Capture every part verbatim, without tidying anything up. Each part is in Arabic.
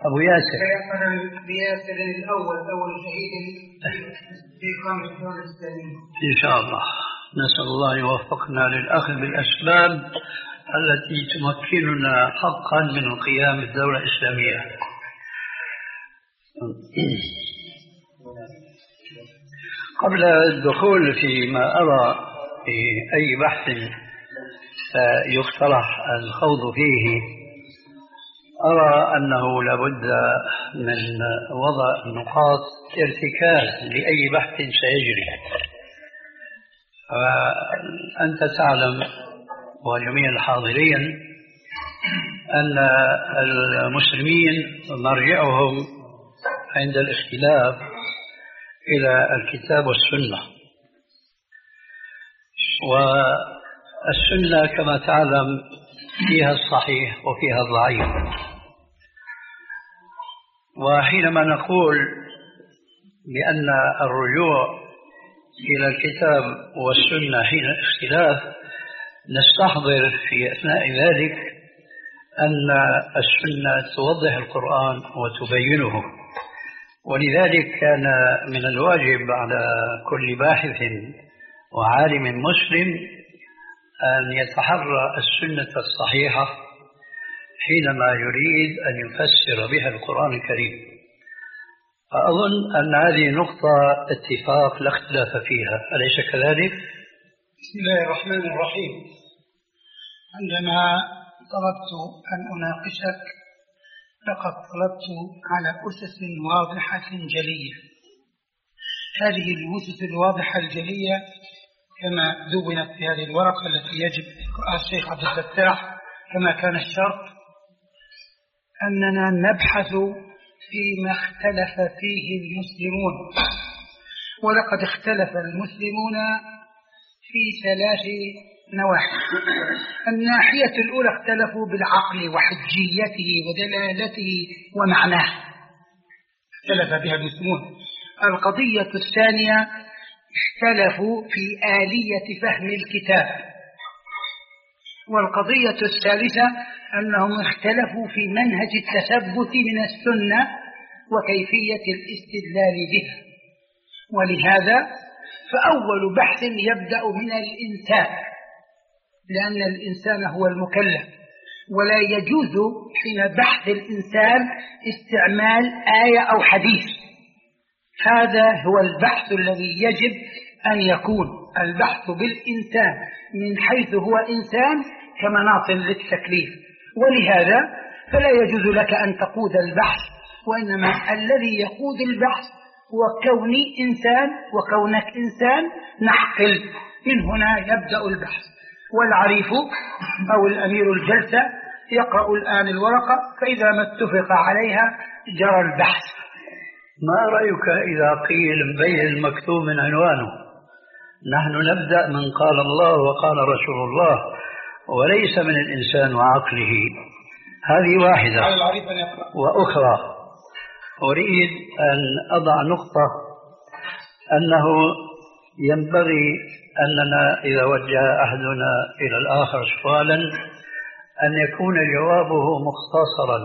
أبو ياسر بياسر الأول أول شهيد في إقامة الدولة الإسلامية إن شاء الله. نسأل الله يوفقنا للأخذ بالأسباب التي تمكننا حقا من قيام الدولة الإسلامية. قبل الدخول فيما أرى في أي بحث يقترح الخوض فيه، أرى أنه لابد من وضع نقاط ارتكاز لأي بحث سيجري. أنت تعلم وجميع الحاضرين أن المسلمين مرجعهم عند الاختلاف إلى الكتاب والسنة، والسنة كما تعلم فيها الصحيح وفيها الضعيف. وحينما نقول بأن الرجوع إلى الكتاب والسنة حين اختلاف، نستحضر في أثناء ذلك أن السنة توضح القرآن وتبينه، ولذلك كان من الواجب على كل باحث وعالم مسلم أن يتحرى السنة الصحيحة حينما يريد أن يفسر بها القرآن الكريم. فأظن أن هذه نقطة اتفاق لا اختلاف فيها، أليس كذلك؟ بسم الله الرحمن الرحيم. عندما طلبت أن أناقشك لقد طلبت على أسس واضحة جلية. هذه الأسس الواضحة الجلية كما دونت في هذه الورقة التي يجب إقراءها الشيخ عبد الفتاح كما كان الشرط، أننا نبحث فيما اختلف فيه المسلمون، ولقد اختلف المسلمون في ثلاث نواحي. الناحية الأولى اختلفوا بالعقل وحجيته ودلالته ومعناه، اختلف بها المسلمون. القضية الثانية اختلفوا في آلية فهم الكتاب. والقضية الثالثة أنهم اختلفوا في منهج التثبت من السنة وكيفية الاستدلال بها. ولهذا فأول بحث يبدأ من الإنسان، لأن الإنسان هو المكلف، ولا يجوز حين بحث الإنسان استعمال آية أو حديث. هذا هو البحث الذي يجب أن يكون، البحث بالإنسان من حيث هو إنسان كمناط للتكليف. ولهذا فلا يجوز لك أن تقود البحث، وإنما الذي يقود البحث هو كوني إنسان وكونك إنسان، نحقل من هنا يبدأ البحث. والعريف أو الأمير الجلسة يقرأ الآن الورقة، فإذا ما اتفق عليها جرى البحث. ما رأيك إذا قيل مبين المكتوب من عنوانه؟ نحن نبدأ من قال الله وقال رسول الله، وليس من الإنسان وعقله. هذه واحدة. وأخرى أريد أن أضع نقطة، أنه ينبغي أننا إذا وجه أحدنا إلى الآخر سؤالا أن يكون جوابه مختصرا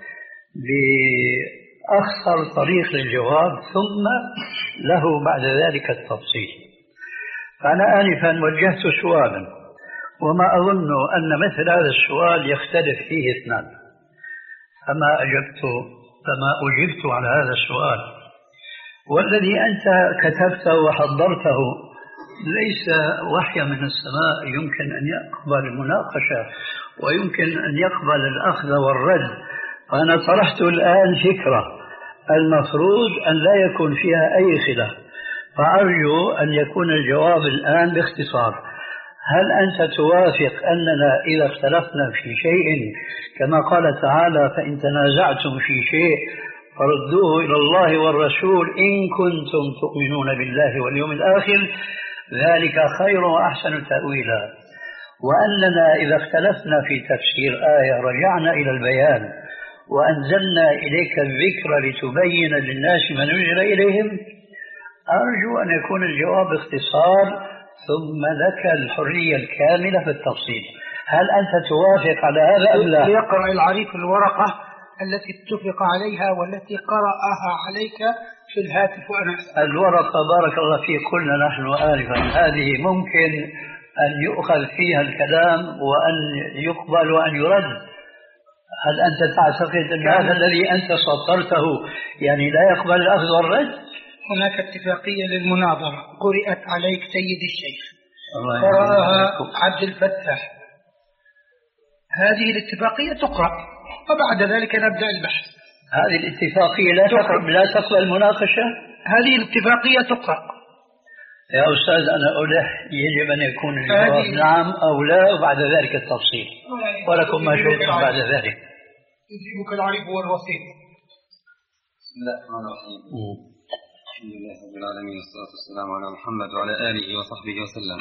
بأختصر طريق للجواب، ثم له بعد ذلك التفصيل. فأنا آنفا وجهت سؤالا، وما أظن أن مثل هذا السؤال يختلف فيه اثنان، فما أجبت فما أجبت على هذا السؤال. والذي أنت كتبته وحضرته ليس وحي من السماء يمكن أن يقبل المناقشة ويمكن أن يقبل الأخذ والرد. فأنا طرحت الآن فكرة المفروض أن لا يكون فيها أي خلاف، فأرجو أن يكون الجواب الآن باختصار. هل أنت توافق أننا إذا اختلفنا في شيء كما قال تعالى فإن تنازعتم في شيء فردوه إلى الله والرسول إن كنتم تؤمنون بالله واليوم الآخر ذلك خير وأحسن تأويلا، وأننا إذا اختلفنا في تفسير آية رجعنا إلى البيان وأنزلنا إليك الذكر لتبين للناس ما نزل إليهم؟ أرجو أن يكون الجواب اختصار، ثم لك الحرية الكاملة في التفصيل. هل أنت توافق على هذا أم لا؟ يقرأ العريف الورقة التي اتفق عليها والتي قرأها عليك في الهاتف وأنا أسأل. الورقة بارك الله فيك قلنا نحن آنفا هذه ممكن أن يؤخذ فيها الكلام وأن يقبل وأن يرد. هل أنت تعتقد أن هذا الذي أنت سطرته يعني لا يقبل الأخذ والرد؟ هناك اتفاقية للمناظرة قرأت عليك سيد الشيخ، قرأها عبد الفتاح، هذه الاتفاقية تقرأ وبعد ذلك نبدأ البحث. هذه الاتفاقية لا تقبل لا تقبل المناقشة؟ هذه الاتفاقية تقرأ يا أستاذ. أنا أقول يجب أن يكون الجواب نعم أو لا وبعد ذلك التفصيل، ولكم ما شئتم بعد ذلك. يجيبك العريف هو الوسيط. بسم الله الرحمن الرحيم. الحمد لله رب العالمين والصلاة والسلام على محمد وعلى آله وصحبه وسلم.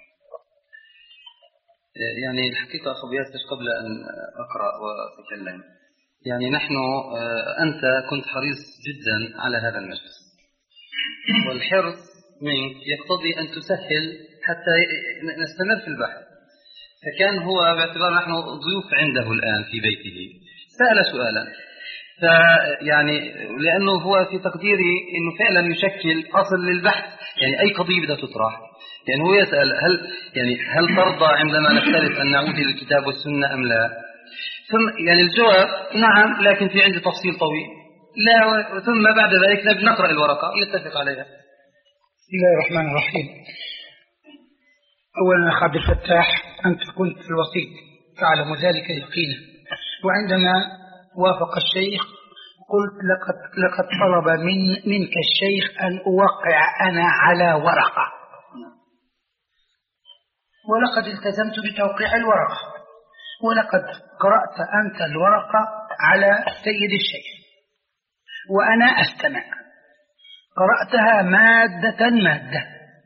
يعني الحقيقة أخو ياسر قبل أن أقرأ وأتكلم، يعني نحن أنت كنت حريص جدا على هذا المجلس، والحرص منك يقتضي أن تسهل حتى نستمر في البحث. فكان هو باعتبار نحن ضيوف عنده الآن في بيته سأل سؤالا، فيعني لأنه هو في تقديري أنه فعلا يشكل أصل للبحث، يعني أي قضية بدها تطرح. يعني هو يسأل هل يعني هل ترضى عندما نختلف أن نعود إلى الكتاب والسنة أم لا؟ ثم يعني الجواب نعم، لكن في عندي تفصيل طويل لا، ثم بعد ذلك نقرأ الورقة ونتفق عليها. بسم الله الرحمن الرحيم. أولا أخ عبد الفتاح، أنت كنت في الوسيط تعلم ذلك يقينا، وعندما وافق الشيخ قلت لقد لقد طلب من منك الشيخ أن أوقع أنا على ورقة، ولقد التزمت بتوقيع الورقة، ولقد قرأت أنت الورقة على سيد الشيخ وأنا أستمع. قرأتها مادة مادة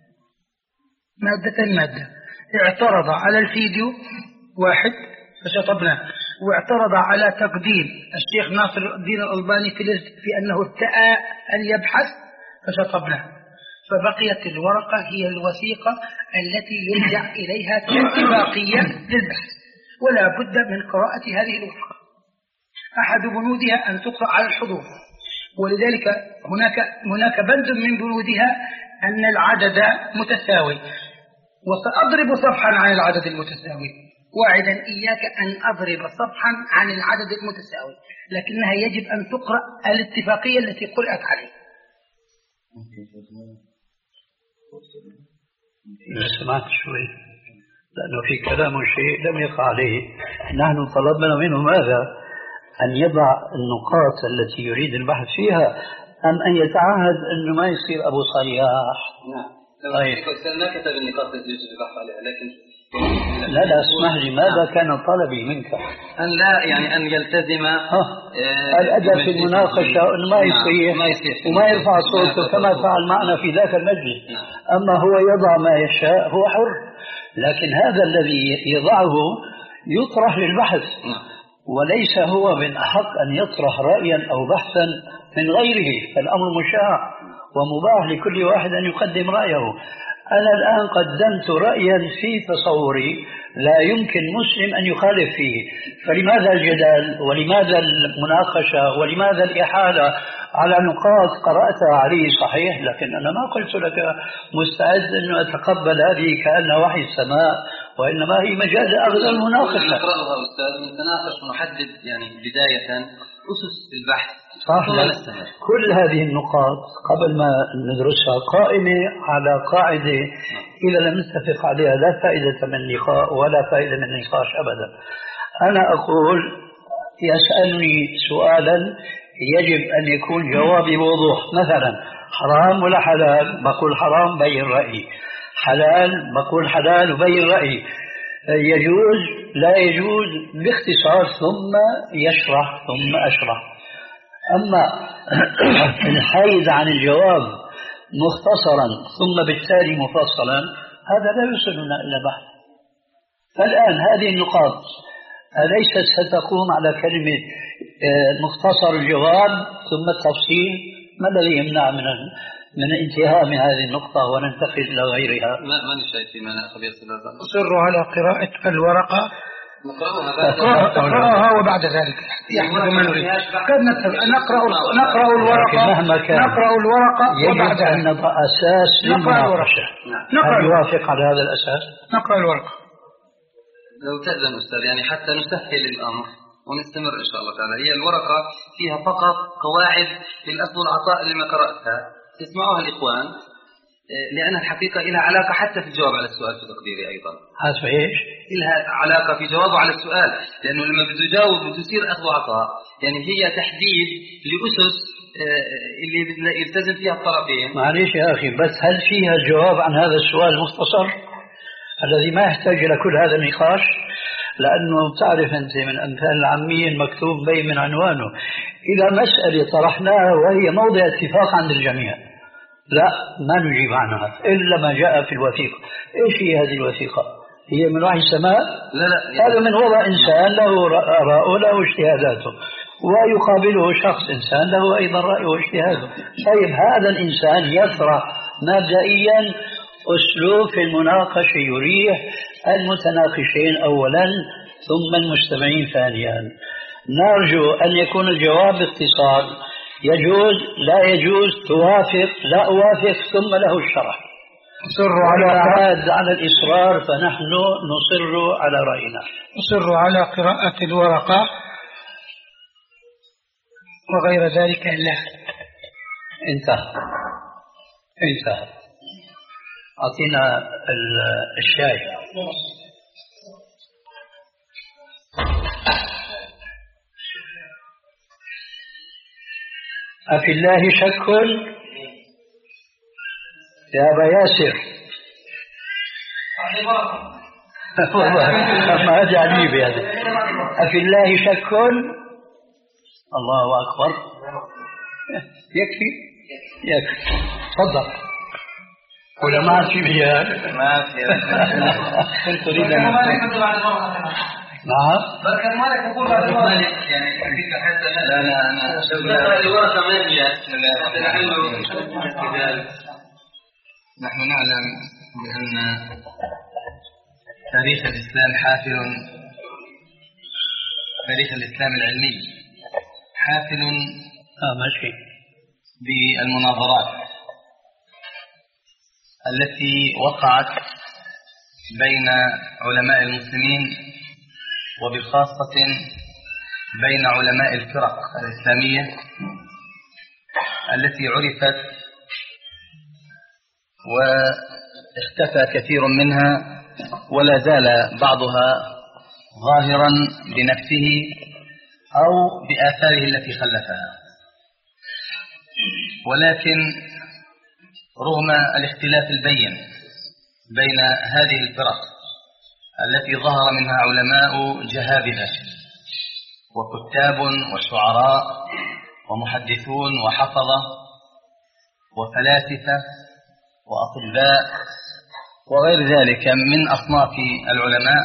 مادة مادة. اعترض على الفيديو واحد فشطبناه، واعترض على تقديم الشيخ ناصر الدين الألباني في أنه ارتأى أن يبحث فشطبناه. فبقيت الورقة هي الوثيقة التي يرجع إليها كاتفاقية للبحث، ولا بد من قراءة هذه الورقة. أحد بنودها أن تقرأ على الحضور، ولذلك هناك هناك بند من بنودها أن العدد متساوي، وسأضرب صفحا عن العدد المتساوي، واعدا إياك أن أضرب صفحا عن العدد المتساوي، لكنها يجب أن تقرأ الاتفاقية التي قرأت عليه. سمعت شوي لأنه في كلام شيء لم يقع عليه. نحن طلبنا منه ماذا؟ أن يضع النقاط التي يريد البحث فيها، أم أن يتعهد أنه ما يصير أبو صياح؟ نعم. طيب. ما كتب النقاط التي يجب البحث عليها، لكن لا لا اسمح لي، ماذا كان طلبي منك؟ أن لا يعني أن يلتزم آه الأدب في المناقشة، أنه ما يصيح وما يرفع صوته كما فعل معنا في ذاك المجلس. أما هو يضع ما يشاء هو حر، لكن هذا الذي يضعه يطرح للبحث، وليس هو من أحق أن يطرح رأيا أو بحثا من غيره. فالأمر مشاع ومباح لكل واحد أن يقدم رأيه. أنا الآن قدمت رأيا في تصوري لا يمكن مسلم أن يخالف فيه، فلماذا الجدال ولماذا المناقشة ولماذا الإحالة على نقاط قرأتها علي صحيح، لكن أنا ما قلت لك مستعد أن أتقبل هذه كأنها وحي السماء، وإنما هي مجال أخذ المناقشة. نقرأها أستاذ، نتناقش ونحدد يعني بداية أسس البحث. كل هذه النقاط قبل ما ندرسها قائمة على قاعدة إذا لم نتفق عليها لا فائدة من اللقاء ولا فائدة من النقاش أبدا. أنا أقول يسألني سؤالا يجب أن يكون جوابي بوضوح، مثلا حرام ولا حلال؟ بقول حرام بين رأيي، حلال بقول حلال وبين رأيي، يجوز لا يجوز باختصار ثم يشرح ثم أشرح. أما الحيز عن الجواب مختصرا ثم بالتالي مفصلا هذا لا يوصلنا إلى بحث. فالآن هذه النقاط أليست ستقوم على كلمة مختصر الجواب ثم التفصيل؟ ما الذي يمنع من من الانتهاء من هذه النقطة وننتقل إلى غيرها؟ ما ما نشاهد في معنى خبير سلطان. أصر على قراءة الورقة نقرأها وبعد ذلك يحدث ما نريد. قد نقرأ نقرأ الورقة مهما كان نقرأ الورقة يجب أن نضع أساس للمناقشة. هل يوافق على هذا الأساس؟ نقرأ الورقة. لو تأذن أستاذ يعني حتى نسهل الأمر ونستمر إن شاء الله تعالى. هي الورقة فيها فقط قواعد للأخذ والعطاء اللي ما قرأتها تسمعوها الإخوان، لأنها الحقيقة لها علاقة حتى في الجواب على السؤال في تقديري أيضا. حسب إيش؟ لها علاقة في جوابه على السؤال، لأنه لما بده يجاوب بده يصير أخذ وعطاء، يعني هي تحديد لأسس اللي يلتزم فيها الطرفين. معليش يا أخي، بس هل فيها الجواب عن هذا السؤال المختصر الذي ما يحتاج إلى كل هذا النقاش؟ لأنه تعرف أنت من أمثال العامية المكتوب بين من عنوانه إلى مسألة طرحناها وهي موضع اتفاق عند الجميع، لا ما نجيب عنها إلا ما جاء في الوثيقة. إيش هي هذه الوثيقة؟ هي من وحي السماء؟ لا لا هذا من وضع إنسان له آراء له اجتهاداته، ويقابله شخص إنسان له أيضا رأيه واجتهاده. طيب هذا الإنسان يطرح مبدئيا أسلوب في المناقشة يريح المتناقشين أولا ثم المستمعين ثانيا. نرجو أن يكون الجواب باختصار، يجوز لا يجوز، توافق لا أوافق، ثم له الشرح. أصر على عاد على الإصرار فنحن نصر على رأينا. أصر على قراءة الورقة وغير ذلك لا. انتهى انتهى. أعطينا الشاي. أفي الله شك يا أبا ياسر؟ والله ما هذا عجيب هذا. أفي الله شك؟ الله أكبر. يكفي يكفي. تفضل. ولا ما في مياه؟ ما في. كنت أريد أن نعم. بركة مالك أقول بعد مالك يعني حقيقة حتى لا لا أنا شغلة الورقة مالية. نحن نعلم بأن تاريخ الإسلام حافل، تاريخ الإسلام العلمي حافل آه ماشي بالمناظرات التي وقعت بين علماء المسلمين وبخاصة بين علماء الفرق الإسلامية التي عرفت واختفى كثير منها ولا زال بعضها ظاهرا بنفسه أو بآثاره التي خلفها. ولكن رغم الاختلاف البين بين هذه الفرق التي ظهر منها علماء جهابذة وكتاب وشعراء ومحدثون وحفظة وفلاسفة وأطباء وغير ذلك من أصناف العلماء،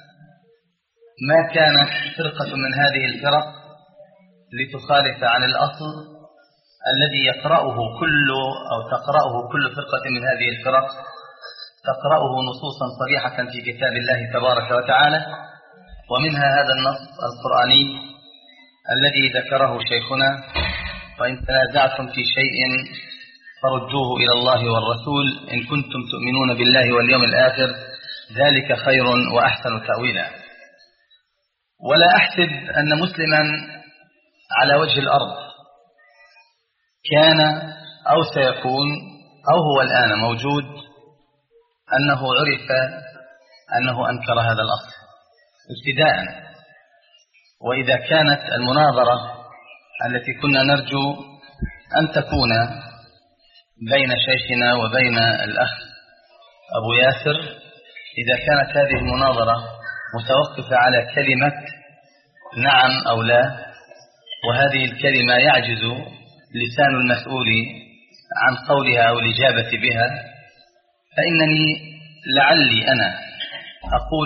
ما كانت فرقة من هذه الفرق لتخالف عن الأصل الذي يقرأه كل أو تقرأه كل فرقة من هذه الفرق، تقرأه نصوصا صريحة في كتاب الله تبارك وتعالى، ومنها هذا النص القرآني الذي ذكره شيخنا: وإن تنازعتم في شيء فردوه إلى الله والرسول إن كنتم تؤمنون بالله واليوم الآخر ذلك خير وأحسن تأويلا. ولا أحسب أن مسلما على وجه الأرض كان أو سيكون أو هو الآن موجود أنه عرف أنه أنكر هذا الأصل ابتداء. وإذا كانت المناظرة التي كنا نرجو أن تكون بين شيخنا وبين الأخ أبو ياسر، إذا كانت هذه المناظرة متوقفة على كلمة نعم أو لا، وهذه الكلمة يعجز لسان المسؤول عن قولها أو الإجابة بها، فإنني لعلي أنا أقول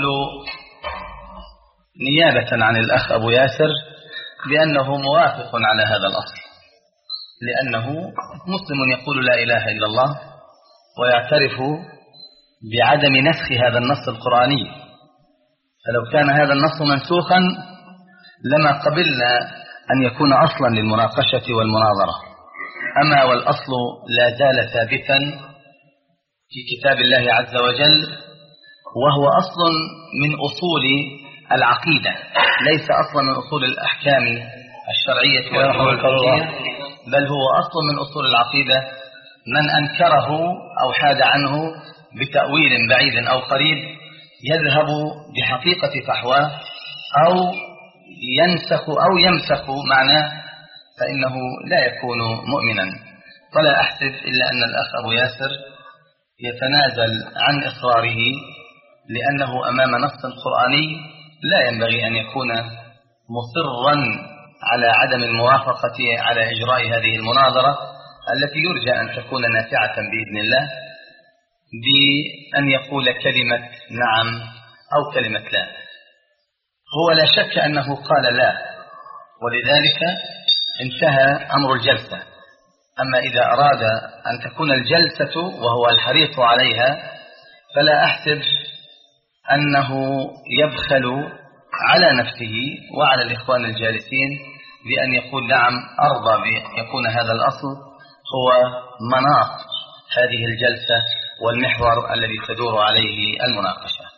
نيابة عن الأخ أبو ياسر بأنه موافق على هذا الأصل، لأنه مسلم يقول لا إله إلا الله ويعترف بعدم نسخ هذا النص القرآني، فلو كان هذا النص منسوخا لما قبلنا أن يكون أصلا للمناقشة والمناظرة. أما والأصل لا زال ثابتا في كتاب الله عز وجل، وهو أصل من أصول العقيدة، ليس أصلا من أصول الأحكام الشرعية والفقهية، بل هو أصل من أصول العقيدة. من أنكره أو حاد عنه بتأويل بعيد أو قريب يذهب بحقيقة فحواه أو ينسخ أو يمسخ معناه، فإنه لا يكون مؤمنا. فلا أحسب إلا أن الأخ أبو ياسر يتنازل عن إصراره، لأنه أمام نص قرآني لا ينبغي أن يكون مصرا على عدم الموافقة على إجراء هذه المناظرة التي يرجى أن تكون نافعة بإذن الله، بأن يقول كلمة نعم أو كلمة لا. هو لا شك أنه قال لا، ولذلك انتهى أمر الجلسة. أما إذا أراد أن تكون الجلسة وهو الحريص عليها فلا أحسب أنه يبخل على نفسه وعلى الإخوان الجالسين بأن يقول نعم أرضى بأن يكون هذا الأصل هو مناط هذه الجلسة والمحور الذي تدور عليه المناقشة.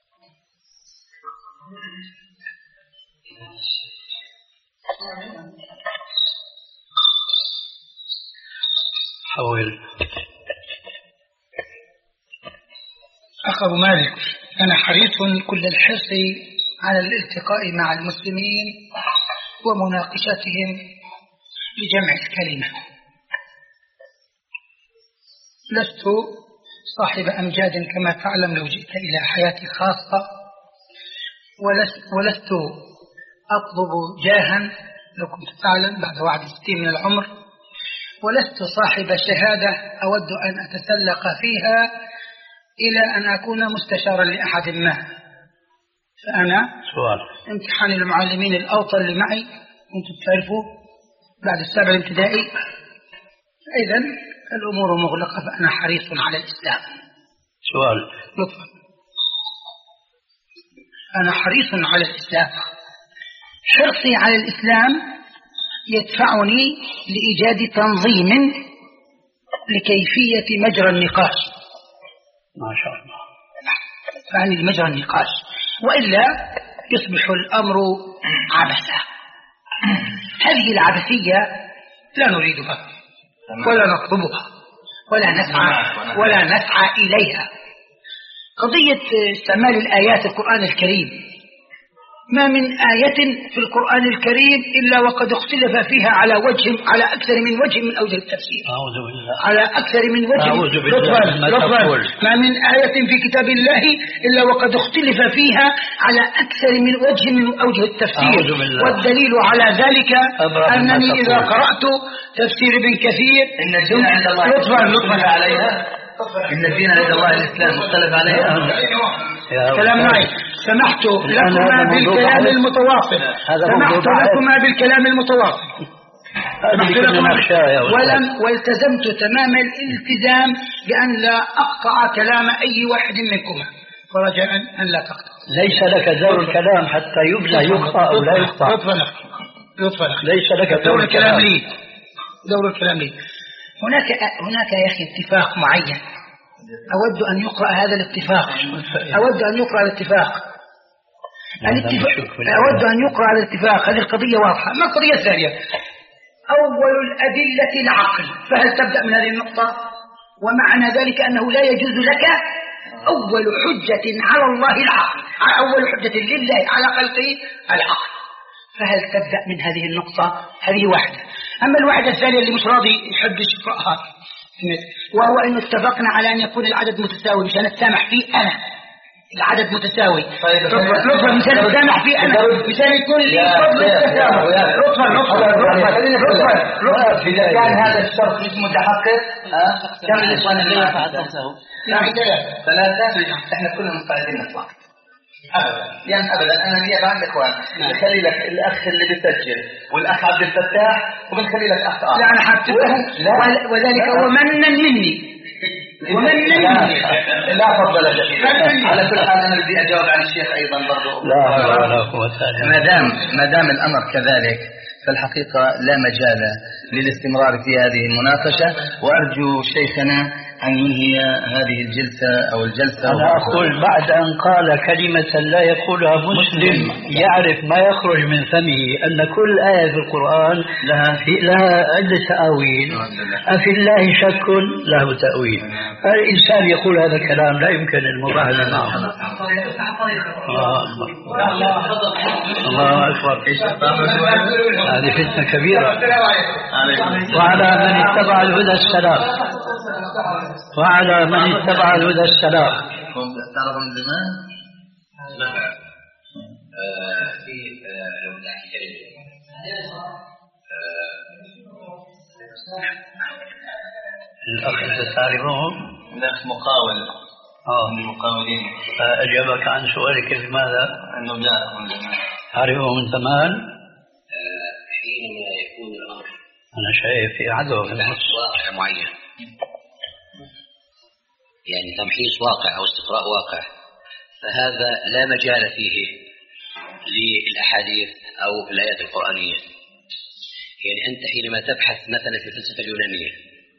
حول أخ أبو مالك، أنا حريص كل الحرص على الالتقاء مع المسلمين ومناقشتهم بجمع الكلمة. لست صاحب أمجاد كما تعلم لو جئت إلى حياتي خاصة، ولست أطلب جاها لو كنت تعلم بعد واحد وستين من العمر، ولست صاحب شهادة أود أن أتسلق فيها إلى أن أكون مستشارا لأحد ما. فأنا سؤال امتحان المعلمين الأوطن اللي معي كنت تعرفوا بعد السابع الابتدائي، إذن الأمور مغلقة، فأنا حريص على الإسلام. سؤال لطفا، أنا حريص على الإسلام. حرصي على الإسلام يدفعني لإيجاد تنظيم لكيفية مجرى النقاش. ما شاء الله، يعني مجرى النقاش، وإلا يصبح الأمر عبثا. هذه العبثية لا نريدها ولا نطلبها ولا نسعى ولا نسعى إليها. قضية استعمال الآيات القرآن الكريم، ما من آية في القرآن الكريم إلا وقد اختلف فيها على وجه على أكثر من وجه من أوجه التفسير. أعوذ بالله. على أكثر من وجه. أعوذ بالله. لطفاً. ما من آية في كتاب الله إلا وقد اختلف فيها على أكثر من وجه من أوجه التفسير. أعوذ بالله. والدليل على ذلك أنني إذا قرأت تفسير ابن كثير إن الدين عند الله مختلف عليها، إن الدين عند الله الإسلام مختلف عليها. كلام معي. سمحت لكما بالكلام المتواصل سمحت لكما بالكلام المتواصل ولم والتزمت تمام الالتزام بأن لا أقطع كلام أي واحد منكما، فرجاء أن لا تقطع. ليس لك دور الكلام حتى يبدأ يقطع أو لا يقطع. لطفا ليس لك دور الكلام لي دور الكلام لي هناك هناك يا أخي اتفاق معين، أود أن يقرأ هذا الاتفاق أود أن يقرأ الاتفاق أود أن يقرأ الاتفاق. هذه القضية واضحة. ما القضية الثانية؟ أول الأدلة العقل، فهل تبدأ من هذه النقطة؟ ومعنى ذلك أنه لا يجوز لك أول حجة على الله العقل، أول حجة لله على خلقه العقل، فهل تبدأ من هذه النقطة؟ هذه واحدة. أما الواحدة الثانية اللي مش راضي يحب يقرأها، وهو أنه اتفقنا على أن يكون العدد متساوي، مش هنتسامح فيه أنا العدد متساوي. لطفا مش هنتسامح فيه أنا، مش هنكون لي فضل التساوي. لطفا لطفا لطفا لطفا إذا كان هذا الشرط مش متحقق كم الإخوان اللي يفعل نفسه؟ ثلاثة. إحنا كلنا مستعدين نطلع أبدا، يعني أبدا. أنا لي بعض الإخوان بنخلي لك الأخ اللي بيسجل والأخ عبد الفتاح، وبنخلي لك أخ آخر. لا أنا حبته، وذلك هو منا مني ومن لا, لا فضل على كل حال أنا بدي أجاوب عن الشيخ أيضا برضو. لا حول ولا قوة إلا بالله. ما دام ما دام الأمر كذلك فالحقيقة لا مجال للاستمرار في هذه المناقشة، وأرجو شيخنا أن ينهي هذه الجلسة أو الجلسة. أنا أقول بعد أن قال كلمة لا يقولها مسلم يعرف ما يخرج من فمه أن كل آية في القرآن لها, في لها عدة تأويل، أفي الله شك له تأويل. فالإنسان يقول هذا الكلام لا يمكن المباهلة معه. الله أكبر الله أكبر. هذه فتنة كبيرة. وعلى من اتبع الهدى السلام وعلى من اتبع الهدى السلام. تعرف من زمان؟ لا في لو نحكي الأخ تعرفهم؟ الأخ مقاول آه من المقاولين. أجابك عن سؤالك لماذا؟ أنه جاء من زمان. تعرفه من زمان؟ حينما يكون الأمر أنا شايف في عدو في النص واقع معين، يعني تمحيص واقع أو استقراء واقع، فهذا لا مجال فيه للأحاديث أو الآيات القرآنية. يعني أنت حينما تبحث مثلا في الفلسفة اليونانية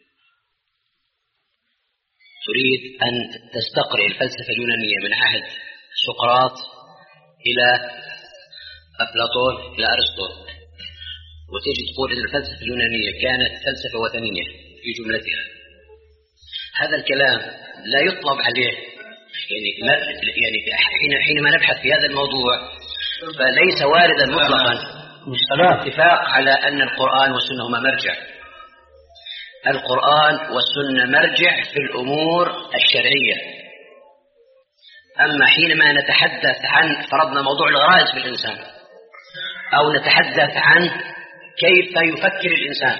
تريد أن تستقرئ الفلسفة اليونانية من عهد سقراط إلى أفلاطون إلى أرسطو، وتجد تقول أن الفلسفة اليونانية كانت فلسفة وثنية في جملتها. هذا الكلام لا يطلب عليه، يعني ما يعني حين حينما نبحث في هذا الموضوع فليس واردا مطلقا الاتفاق على أن القرآن والسنة هما مرجع. القرآن والسنة مرجع في الأمور الشرعية. أما حينما نتحدث عن فرضنا موضوع الغرائز في الإنسان، أو نتحدث عن كيف يفكر الإنسان،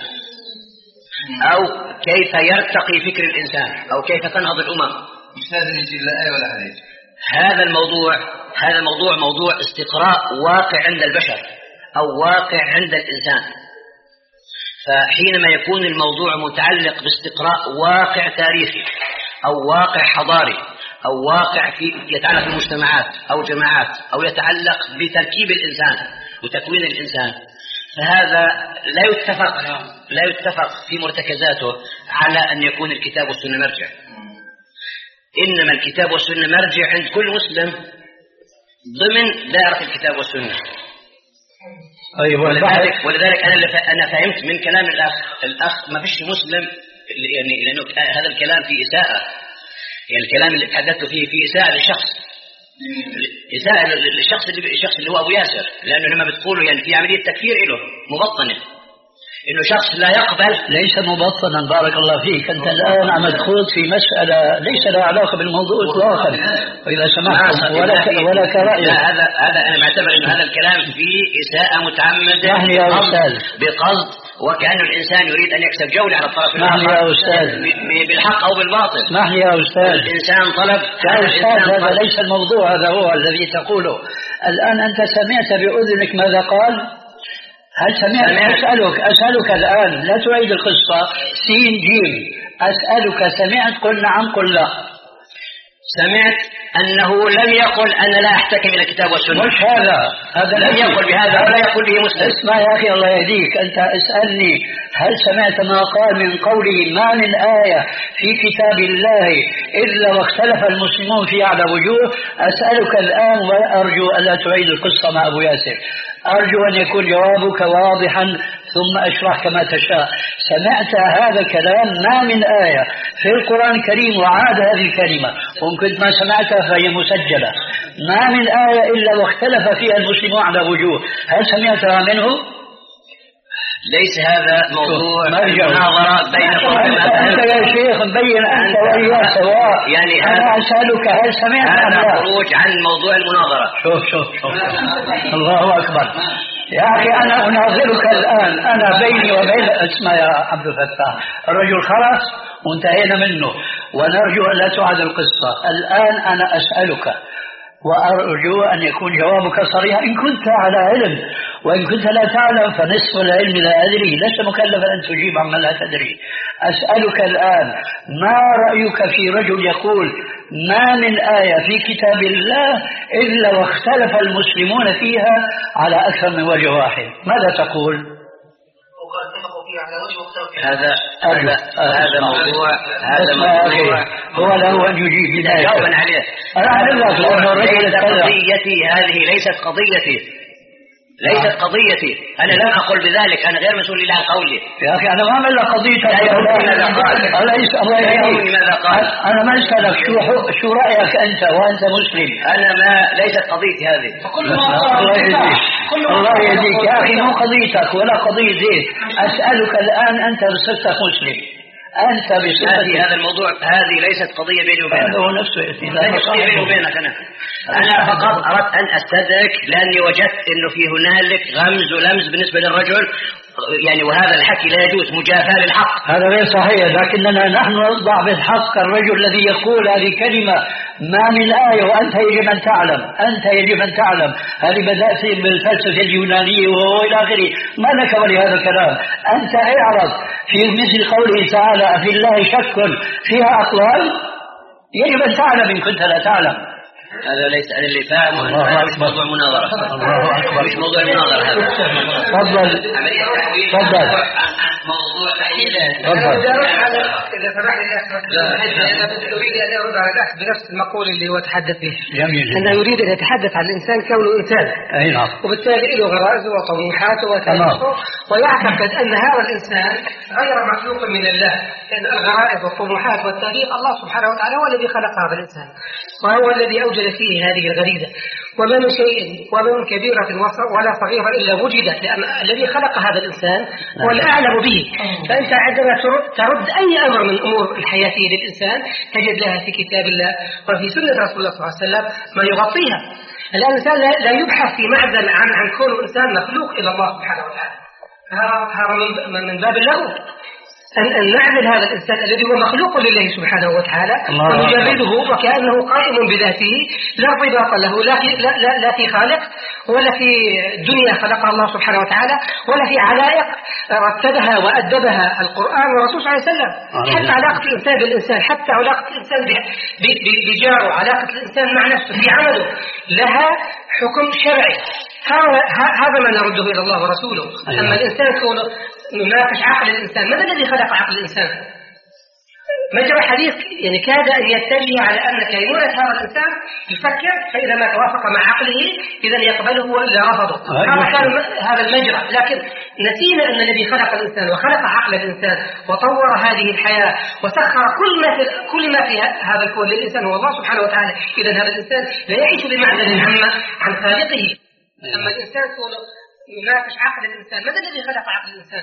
أو كيف يرتقي فكر الإنسان، أو كيف تنهض الأمم، مش لازم يجي لا آية ولا حديث. هذا الموضوع هذا موضوع موضوع استقراء واقع عند البشر أو واقع عند الإنسان. فحينما يكون الموضوع متعلق باستقراء واقع تاريخي أو واقع حضاري أو واقع في يتعلق بالمجتمعات أو جماعات أو يتعلق بتركيب الإنسان وتكوين الإنسان، فهذا لا يتفق لا يتفق في مرتكزاته على أن يكون الكتاب والسنة مرجع. إنما الكتاب والسنة مرجع عند كل مسلم ضمن دائرة الكتاب والسنة. أيوة. ولذلك, ولذلك أنا أنا فهمت من كلام الأخ الأخ ما فيش مسلم، يعني لأنه هذا الكلام فيه إساءة، يعني الكلام اللي تحدثت فيه فيه إساءة للشخص، إساءة للشخص اللي الشخص اللي هو أبو ياسر، لأنه لما بتقولوا يعني في عملية تكفير له مبطنة، إنه شخص لا يقبل. ليس مبطنا بارك الله فيك، أنت الآن عم تخوض في مسألة ليس لها علاقة بالموضوع إطلاقا، وإذا سمحت ولا ولا كرأي. هذا هذا أنا معتبر إنه هذا الكلام فيه إساءة متعمدة بقصد، وكأنه الإنسان يريد أن يكسب جولة على الطرف الآخر يا أستاذ بالحق أو بالباطل. اسمح لي يا أستاذ. الإنسان طلب يا أستاذ هذا ليس الموضوع، هذا هو الذي تقوله الآن. أنت سمعت بأذنك ماذا قال؟ هل سمعت؟ أسألك أسألك الآن، لا تعيد القصة. سين جيم أسألك سمعت؟ قل نعم قل لا. سمعت أنه لم يقل أنا لا أحتكم إلى الكتاب والسنة. مش هذا هذا لم يقل بهذا ولا يقول به مسلم. اسمع يا أخي الله يهديك، أنت اسألني هل سمعت ما قال من قوله ما من آية في كتاب الله إلا واختلف المسلمون فيه على وجوه؟ أسألك الآن وأرجو ألا تعيد القصة مع أبو ياسر، أرجو أن يكون جوابك واضحا ثم أشرح كما تشاء. سمعت هذا الكلام ما من آية في القرآن الكريم، وعاد هذه الكلمة وممكن ما سمعتها فهي مسجلة، ما من آية إلا واختلف فيها المسلمون على وجوه، هل سمعتها منه؟ ليس هذا موضوع مناظرة بينكم. أنت يا شيخ مبين أنت وإياه سواء، يعني أنا أسألك هل سمعت؟ هذا خروج عن موضوع المناظرة. شوف شوف شوف الله أكبر يا أخي، أنا أناظرك الآن، أنا بيني وبين اسمع يا عبد الفتاح، الرجل خلاص وانتهينا منه، ونرجو أن لا تعاد القصة. الآن أنا أسألك وأرجو أن يكون جوابك صريحا إن كنت على علم، وإن كنت لا تعلم فنصف العلم لا أدري، لست مكلفا أن تجيب عما لا تدري. أسألك الآن ما رأيك في رجل يقول ما من آية في كتاب الله إلا واختلف المسلمون فيها على أكثر من وجه واحد، ماذا تقول؟ هذا هذا هذا موضوع هذا موضوع هو له أن يجيب جوابا عليه. ليست قضيتي هذه، ليست قضيتي ليست قضيتي، أنا لم أقل بذلك، أنا غير مسؤول عن قولي. يا أخي أنا ما أعمل لك قضيتك. ماذا قال؟ الله يهديك. ماذا قال؟ أنا ما أسألك شو شو رأيك أنت وأنت مسلم. أنا ما ليست قضيتي هذه. الله يهديك. الله يهديك يا أخي، مو قضيتك ولا قضية زين. أسألك الآن أنت بصفتك مسلم، أنت بصفتك هذا الموضوع، هذه ليست قضية بيني وبينك. هذا هو نفسه ليست قضية بيني وبينك. أنا أنا فقط أردت أن أستدرك، لأني وجدت إنه في هنالك غمز ولمز بالنسبة للرجل، يعني وهذا الحكي لا يجوز، مجافاة للحق. هذا غير صحيح، لكننا نحن نضع بالحق الرجل الذي يقول هذه كلمة ما من آية وأنت يجب أن تعلم، أنت يجب أن تعلم. هذه بدأت بالفلسفة اليونانية وإلى آخره، ما لك ولهذا الكلام. أنت اعرض في مثل قوله تعالى في الله شك فيها أقوال، يجب أن تعلم إن كنت لا تعلم. هذا ليس أنا اللي فاهم، هذا مش موضوع مناظرة. الله أكبر، مش موضوع مناظرة هذا. تفضل تفضل. موضوع تحليل. تفضل. إذا سمح لي أنا أريد أن أرد على الأخ بنفس المقول اللي هو تحدث به. جميل. أنه يريد أن يتحدث عن الإنسان كونه إنسان. أي نعم. وبالتالي له غرائزه وطموحاته وتاريخه، ويعتقد أن هذا الإنسان غير مخلوق من الله، لأن الغرائز والطموحات والتاريخ الله سبحانه وتعالى هو الذي خلق هذا الإنسان، وهو الذي أوجد فيه هذه الغريزة. وما من شيء وما من كبيرة ولا صغيرة إلا وجدت، لأن الذي خلق هذا الإنسان هو الأعلم به. فأنت عندما ترد أي أمر من أمور الحياتية للإنسان تجد لها في كتاب الله وفي سنة رسول الله صلى الله عليه وسلم ما يغطيها. الإنسان لا يبحث في معزل عن عن كونه إنسان مخلوق إلى الله سبحانه وتعالى. هذا من باب اللغو، أن نعزل هذا الإنسان الذي هو مخلوق لله سبحانه وتعالى ونجرده وكأنه قائم بذاته، لا ارتباط له لا في, لا, لا, لا في خالق ولا في دنيا خلقها الله سبحانه وتعالى ولا في علائق رتبها وأدبها القرآن والرسول صلى الله عليه وسلم. حتى علاقة الإنسان بالإنسان، حتى علاقة الإنسان بجاره، علاقة الإنسان مع نفسه في عمله لها حكم شرعي. هذا ما نرده إلى الله ورسوله. أما الإنسان كونه نناقش عقل الإنسان، ماذا الذي خلق عقل الإنسان؟ مجرى حديث يعني كاد أن يتجه على أن كينونة هذا الإنسان يفكر، فإذا ما توافق مع عقله إذا يقبله وإلا رفضه. هذا كان هذا المجرى. لكن نسينا أن الذي خلق الإنسان وخلق عقل الإنسان وطور هذه الحياة وسخر كل ما في كل ما في هذا الكون للإنسان هو الله سبحانه وتعالى. إذا هذا الإنسان لا يعيش بمعزل عن عن خالقه. أما الإنسان كونه يناقش عقل الإنسان، ماذا الذي خلق عقل الإنسان؟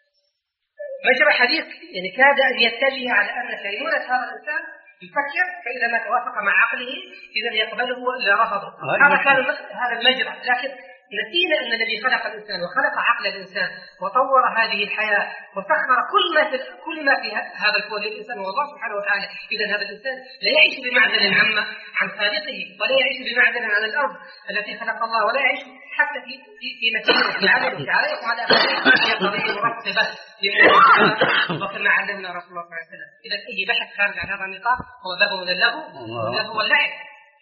مجرى حديث يعني كاد أن يتجه على أن كينونة هذا الإنسان يفكر، فإذا ما توافق مع عقله إذا يقبله وإلا رفضه. هذا كان هذا المجرى. لكن نسينا أن الذي خلق الإنسان وخلق عقل الإنسان وطور هذه الحياة وسخر كل ما في كل ما في هذا الكون للإنسان هو الله سبحانه وتعالى. إذا هذا الإنسان لا يعيش بمعزل عن عن خالقه، ولا يعيش بمعزل عن الأرض التي خلق الله، ولا يعيش حتى في في في مسيره في عمله في عليكم على هي قضية مرتبة وكما علمنا رسول الله صلى الله عليه وسلم. إذا أي بحث خارج عن هذا النطاق هو ذهب من اللغو وذهب اللعب.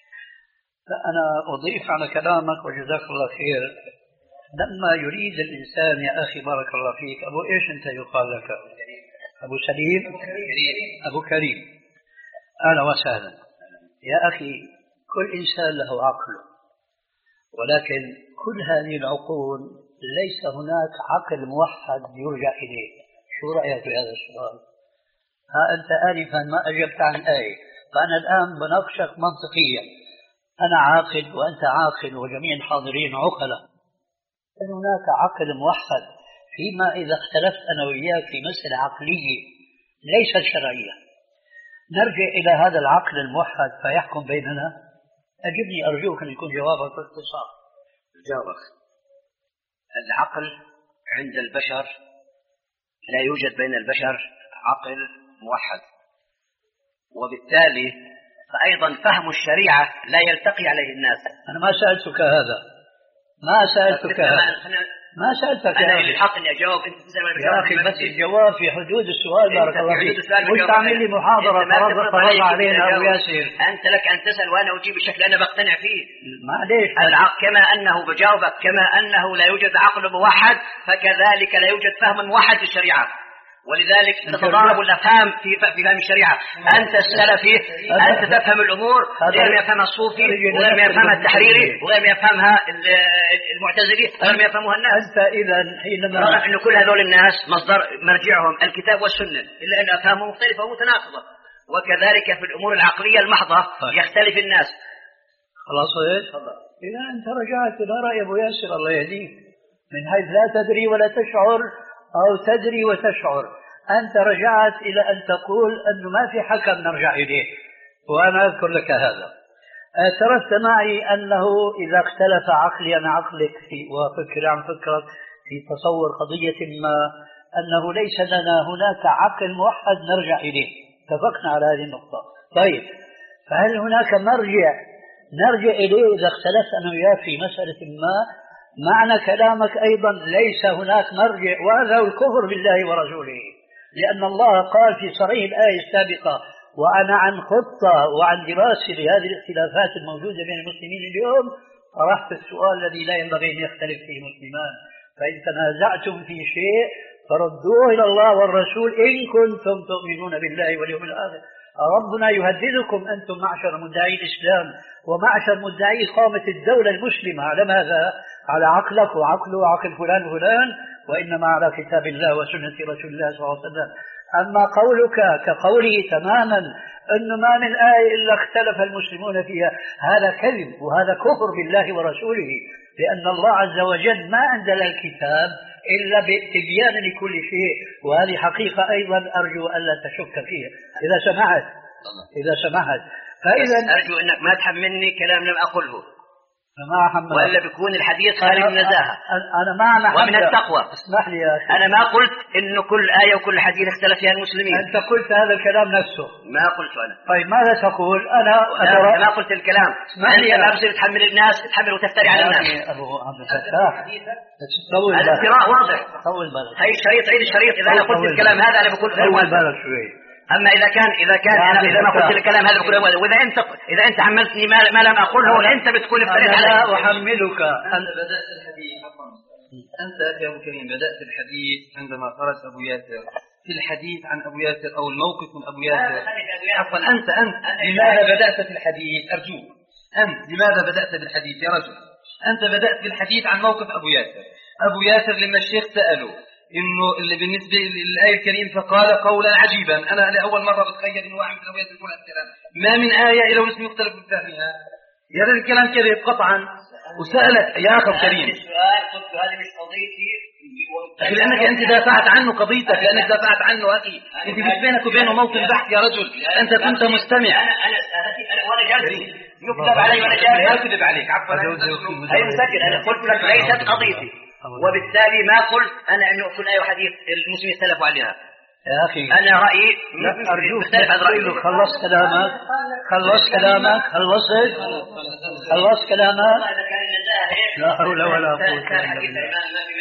أنا أضيف على كلامك وجزاك الله خير. لما يريد الإنسان يا أخي بارك الله فيك، أبو إيش أنت يقال لك؟ أبو سليم؟ أبو كريم، أهلا وسهلا. يا أخي كل إنسان له عقله، ولكن كل هذه العقول ليس هناك عقل موحد يرجع إليه. شو رأيك في هذا السؤال؟ ها أنت آنفا ما أجبت عن آية، فأنا الآن بناقشك منطقيا. أنا عاقل وأنت عاقل وجميع الحاضرين عقلاء. هناك عقل موحد فيما إذا اختلفت أنا وإياك في مسألة عقلية ليست شرعية، نرجع إلى هذا العقل الموحد فيحكم بيننا. أجبني أرجوك أن يكون جوابك باختصار. جوابك العقل عند البشر لا يوجد بين البشر عقل موحد، وبالتالي فأيضا فهم الشريعة لا يلتقي عليه الناس. أنا ما سألتك هذا، ما سألتك ما سألتك أنا لي الحق إني أجاوب، أنت تسأل وأنا بجاوب. يا أخي بس الجواب في حدود السؤال. بارك الله فيك. مش تعمل لي محاضرة فرض علينا أبو ياسر. أنت لك أن تسأل وأنا أجيب بشكل أنا بقتنع فيه. معليش. كما أنه بجاوبك كما أنه لا يوجد عقل موحد فكذلك لا يوجد فهم موحد للشريعة، ولذلك تتضارب الأفهام في في فهم الشريعة. أنت السلفي أنت تفهم الأمور غير ما يفهمها الصوفي وغير ما يفهمها التحريري وغير ما يفهمها المعتزلي وغير ما يفهمها الناس. أنت إذا حينما رغم أن كل هذول الناس مصدر مرجعهم الكتاب والسنة إلا أن أفهامهم مختلفة ومتناقضة، وكذلك في الأمور العقلية المحضة يختلف الناس. خلاص إذا أنت رجعت إلى رأي أبو ياسر الله يهديك من حيث لا تدري ولا تشعر أو تدري وتشعر. أنت رجعت إلى أن تقول أنه ما في حكم نرجع إليه، وأنا أذكر لك هذا. اعترفت معي أنه إذا اختلف عقلي عن عقلك في وفكري عن فكرك في تصور قضية ما أنه ليس لنا هناك عقل موحد نرجع إليه. اتفقنا على هذه النقطة. طيب فهل هناك مرجع نرجع إليه إذا اختلفت أنا وياه في مسألة ما؟ معنى كلامك أيضا ليس هناك مرجع، وهذا الكفر بالله ورسوله، لأن الله قال في صريح الآية السابقة وأنا عن خطة وعن دراسة لهذه الاختلافات الموجودة بين المسلمين اليوم طرحت السؤال الذي لا ينبغي أن يختلف فيه المسلمان، فإن تنازعتم في شيء فردوه إلى الله والرسول إن كنتم تؤمنون بالله واليوم الآخر. ربنا يهددكم أنتم معشر مدعي الإسلام ومعشر مدعي إقامة الدولة المسلمة على ماذا؟ على عقلك وعقله وعقل فلان وفلان، وإنما على كتاب الله وسنة رسول الله صلى الله عليه وسلم. أما قولك كقوله تماما أنه ما من آية إلا اختلف المسلمون فيها، هذا كذب وهذا كفر بالله ورسوله، لأن الله عز وجل ما أنزل الكتاب إلا بتبيان لكل شيء، وهذه حقيقة أيضا أرجو ألا تشك فيها إذا سمحت إذا سمحت فإذا أرجو أنك ما تحملني كلام لم أقله ما أحمل، وإلا بيكون الحديث خارج من النزاهة أنا ما أنا ومن التقوى. اسمح لي يا أخي، أنا ما قلت إنه كل آية وكل حديث اختلف فيها المسلمين. أنت قلت هذا الكلام نفسه. ما قلت أنا. طيب ماذا تقول؟ أنا أنا ما قلت الكلام. أنت ما بصير تحمل الناس تحمل وتفتري على الناس. أبو عبد الفتاح هذا افتراء واضح. طول بالك. هي الشريط عيد الشريط إذا أنا قلت الكلام هذا أنا بقول في طول بالك شوي. أما إذا كان إذا كان أنا إذا ما قلت الكلام هذا بقول أول، وإذا أنت إذا أنت حملتني ما, ما لم أقوله أنت بتكون افتريت علي. أنا أحملك. أنت بدأت الحديث أنت يا أبو كريم بدأت الحديث عندما خرج أبو ياسر في الحديث عن أبو ياسر أو الموقف من أبو ياسر. عفوا أنت أنت لماذا بدأت في الحديث؟ أرجوك أنت لماذا بدأت بالحديث يا رجل؟ أنت بدأت بالحديث عن موقف أبو ياسر. أبو ياسر لما الشيخ سأله إنه اللي بالنسبة للآية الكريم فقال قولا عجيبا. أنا لأول مرة بتخيل إنه واحد من أبو ياسر يقول الكلام ما من آية إلا ولسه مختلف بفهمها. هذا الكلام كذب قطعا. وسألك يا أخي الكريم السؤال قلت هذه مش قضيتي لأنك أنت دافعت عنه قضيتك، لأنك دافعت عنه أخي. أنت مش بينك وبينه موطن بحث يا رجل، أنت كنت مستمع. أنا أنا أنا وأنا جالس يكذب علي وأنا جالس لا يكذب عليك. عفوا هي مسجل. أنا قلت لك ليست قضيتي، وبالتالي ما قلت أنا إنه كل آية وحديث المسلمين اختلفوا عليها. يا أخي أنا رأيي أرجوك مختلف عن رأيك. خلص كلامك خلص كلامك خلصت خلص كلامك. لا حول ولا قوة إلا بالله.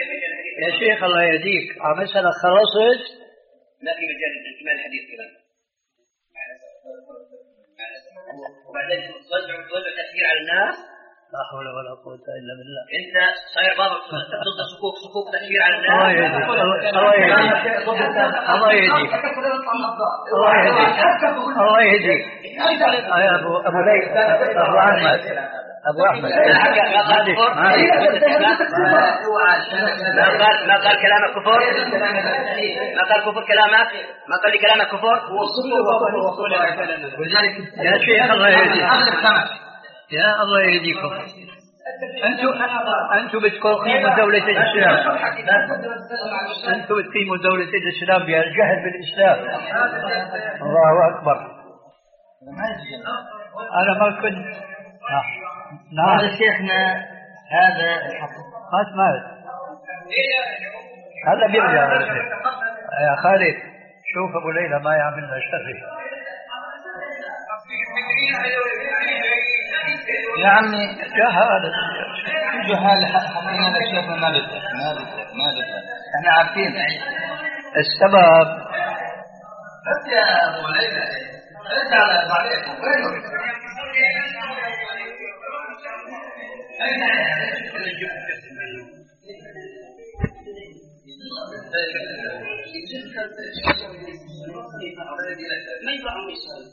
يا شيخ الله يهديك عم أسألك خلصت؟ ما في مجال لإكمال الحديث كذا. وبعدين توزع توزع تأثير على الناس. لا حول ولا قوة إلا بالله. أنت صاير بابا ضد صكوك صكوك تأثير على الناس. الله يهديك الله يهديك الله يهديك الله يهديك الله يهديك يا أبو أبو ليث أبو أحمد أبو أحمد ما قال ما قال كلامك كفر ما قال كفر كلامك ما قال لي كلامك كفر. يا شيخ الله يهديك يا الله يهديكم. أنتم أنتم بتقيموا دولة الإسلام، أنتم بتقيموا دولة الإسلام بالجهل بالإسلام. الله أكبر. أنا ما كنت نعم هذا شيخنا هذا الحق ما سمعت هذا بيرجع يا خالد. شوف أبو ليلى ما يعملنا الشر يا عمي جهل جهال حكينا لك شيخنا ما بدك ما بدك ما بدك احنا عارفين السبب. بس يا ابو ليلى انت على بعدين وين ما ينفعهم يسأل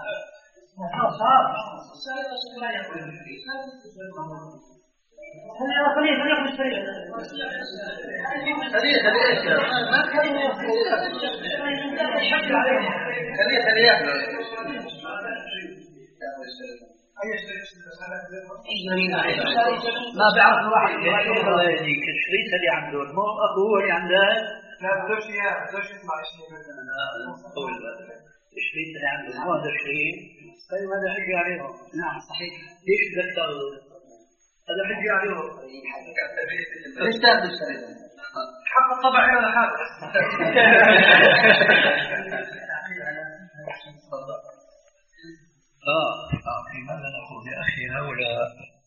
ما بعرف واحد هذيك الشريط اللي عنده مو اخوه اللي عنده لا بدوش اياه بدوش يسمع شيء الشريط اللي عنده مو هذا الشريط. طيب هذا حجي عليهم. نعم صحيح. ليش بدك تاخذه؟ هذا حجي عليهم. ليش تاخذ الشريط؟ حق الطبع ولا حاجه. اه اه ماذا نقول يا اخي؟ هؤلاء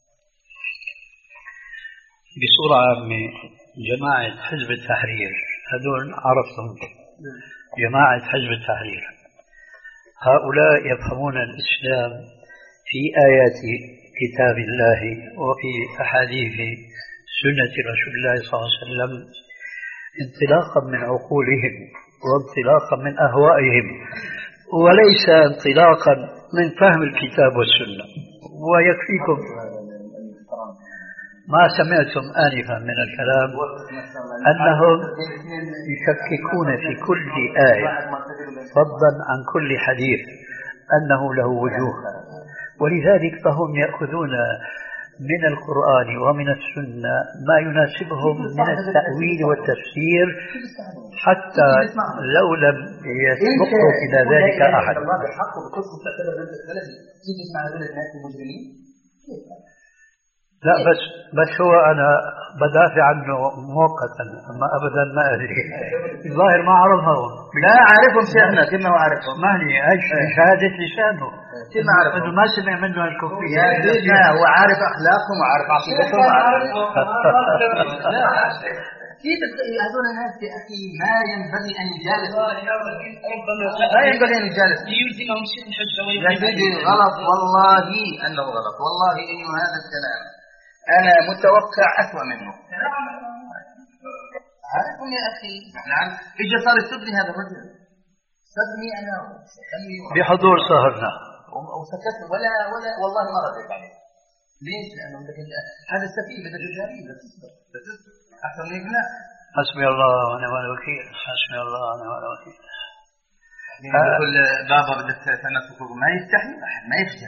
بصورة عامة جماعة حزب التحرير، هذول عرفتهم، جماعة حزب التحرير، هؤلاء يفهمون الإسلام في آيات كتاب الله وفي أحاديث سنة رسول الله صلى الله عليه وسلم انطلاقا من عقولهم وانطلاقا من أهوائهم، وليس انطلاقا من فهم الكتاب والسنة. ويكفيكم ما سمعتم آنفا من الكلام أنهم يشككون في كل آية فضلا عن كل حديث أنه له وجوه، ولذلك فهم يأخذون من القرآن ومن السنة ما يناسبهم من التأويل والتفسير حتى لو لم يسبقوا إلى ذلك أحد. لا بس بس هو أنا بدافع عنه مؤقتا، أما أبدا ما أدري الظاهر ما عرفهم. لا عارفهم شيخنا كما هو عارفهم ماني ايش شهادة لسانه كما عارفهم انه ما سمع منه الكفرية. لا هو عارف أخلاقهم وعارف عقيدتهم كيف هذول الناس يا أخي ما ينبغي أن يجالسوا ما ينبغي أن يجالسوا يلزمهم شيء الحجة يا سيدي غلط والله أنه غلط والله إنه هذا الكلام أنا متوقع أسوأ منه. عارفهم يا أخي نعم إجا صار يسبني هذا الرجل سبني أنا بحضور سهرنا وسكت ولا ولا والله ما رديت عليه. ليش؟ لأنه هذا السفيه بدك تجاريه بس أحسن من لا. حسبي الله ونعم الوكيل حسبي الله ونعم الوكيل. يقول بابا بدك تنفق ما يستحي ما يخجل.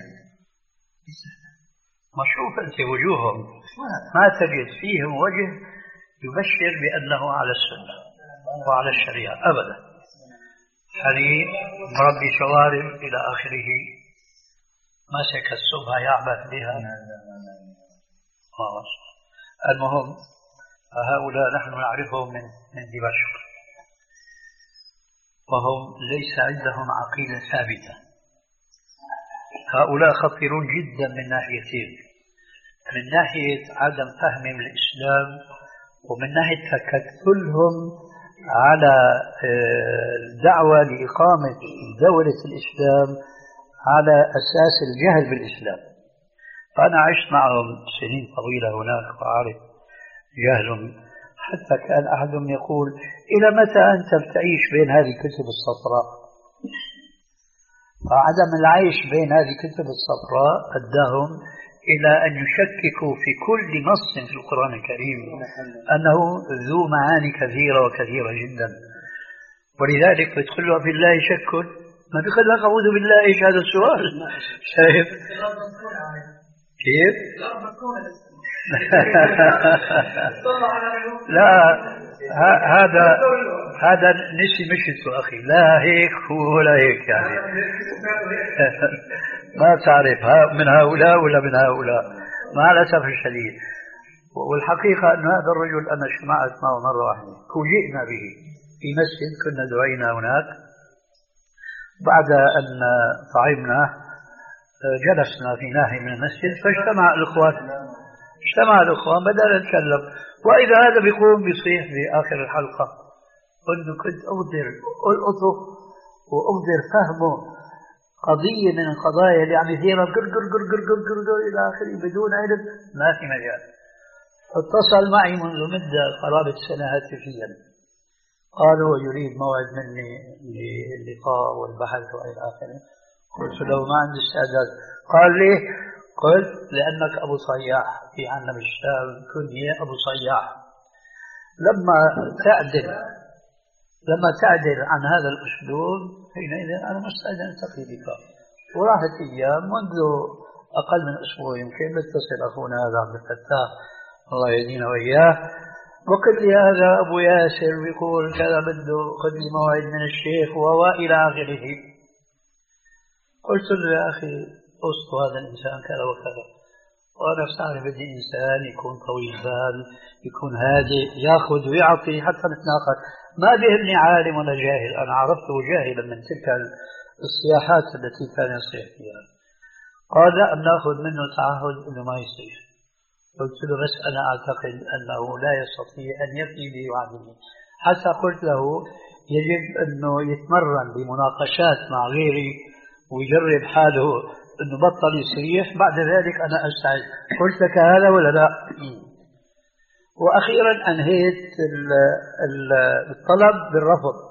ما شوف أنت وجوههم ما تجد فيهم وجه يبشر بأنه على السنة وعلى الشريعة أبدا. حليم مربي شوارب إلى آخره ماسك السبحة يعبث بها. المهم هؤلاء نحن نعرفهم من من دمشق وهم ليس عندهم عقيدة ثابتة. هؤلاء خطيرون جدا من ناحيتين، من ناحية عدم فهمهم الإسلام ومن ناحية تكتلهم على الدعوة لإقامة دولة الإسلام على أساس الجهل بالإسلام. فأنا عشت معهم سنين طويلة هناك وأعرف جهلهم، حتى كان أحدهم يقول إلى متى أنت بتعيش بين هذه الكتب الصفراء؟ فعدم العيش بين هذه الكتب الصفراء أداهم إلى أن يشككوا في كل نص في القرآن الكريم أنه ذو معاني كثيرة وكثيرة جدا. ولذلك بتقول في الله شك، ما بيقول لك أعوذ بالله إيش هذا السؤال؟ شايف كيف؟ لا هذا هذا نسي مشيته أخي، لا هيك ولا هيك يعني ما تعرف من هؤلاء ولا من هؤلاء مع الأسف الشديد. والحقيقة أن هذا الرجل أنا اجتمعت معه مرة واحدة فوجئنا به في مسجد كنا دعينا هناك، بعد أن طعمنا جلسنا في ناحية من المسجد فاجتمع الإخوان اجتمع الأخوان بدأنا نتكلم، وإذا هذا بيقوم بيصيح في آخر الحلقة أنه كنت أقدر ألقطه وأقدر فهمه قضية من القضايا اللي عم يثيرها قر قر قر قر قر قر قر إلى آخره بدون علم، ما في مجال. اتصل معي منذ مدة قرابة سنة هاتفيا، قالوا يريد موعد مني للقاء والبحث وإلى آخره. قلت له ما عندي استعداد. قال لي قلت لأنك أبو صياح، في عنا بالشام كنية أبو صياح، لما تعدل لما تعدل عن هذا الأسلوب حينئذ أنا مستعد أن ألتقي بك. وراحت أيام منذ أقل من أسبوع يمكن بيتصل أخونا هذا عبد الفتاح الله يهدينا وإياه، وقلت لي هذا أبو ياسر بيقول كذا بده خذ لي موعد من الشيخ وإلى آخره. قلت له يا أخي أسط هذا الإنسان كذا وكذا، وأنا بصراحة بدي إنسان يكون طويل بال، يكون هادئ، يأخذ ويعطي حتى نتناقش. ما بيهمني عالم ولا جاهل، أنا عرفته جاهلا من تلك الصياحات التي كان يصيح فيها. قال لا نأخذ منه تعهد أنه ما يصيح. قلت له بس أنا أعتقد أنه لا يستطيع أن يفي لي وعده، حتى قلت له يجب أنه يتمرن بمناقشات مع غيري ويجرب حاله أنه بطل يصيح، بعد ذلك أنا أستعد. قلت لك هذا ولا لا؟ وأخيرا أنهيت الطلب بالرفض.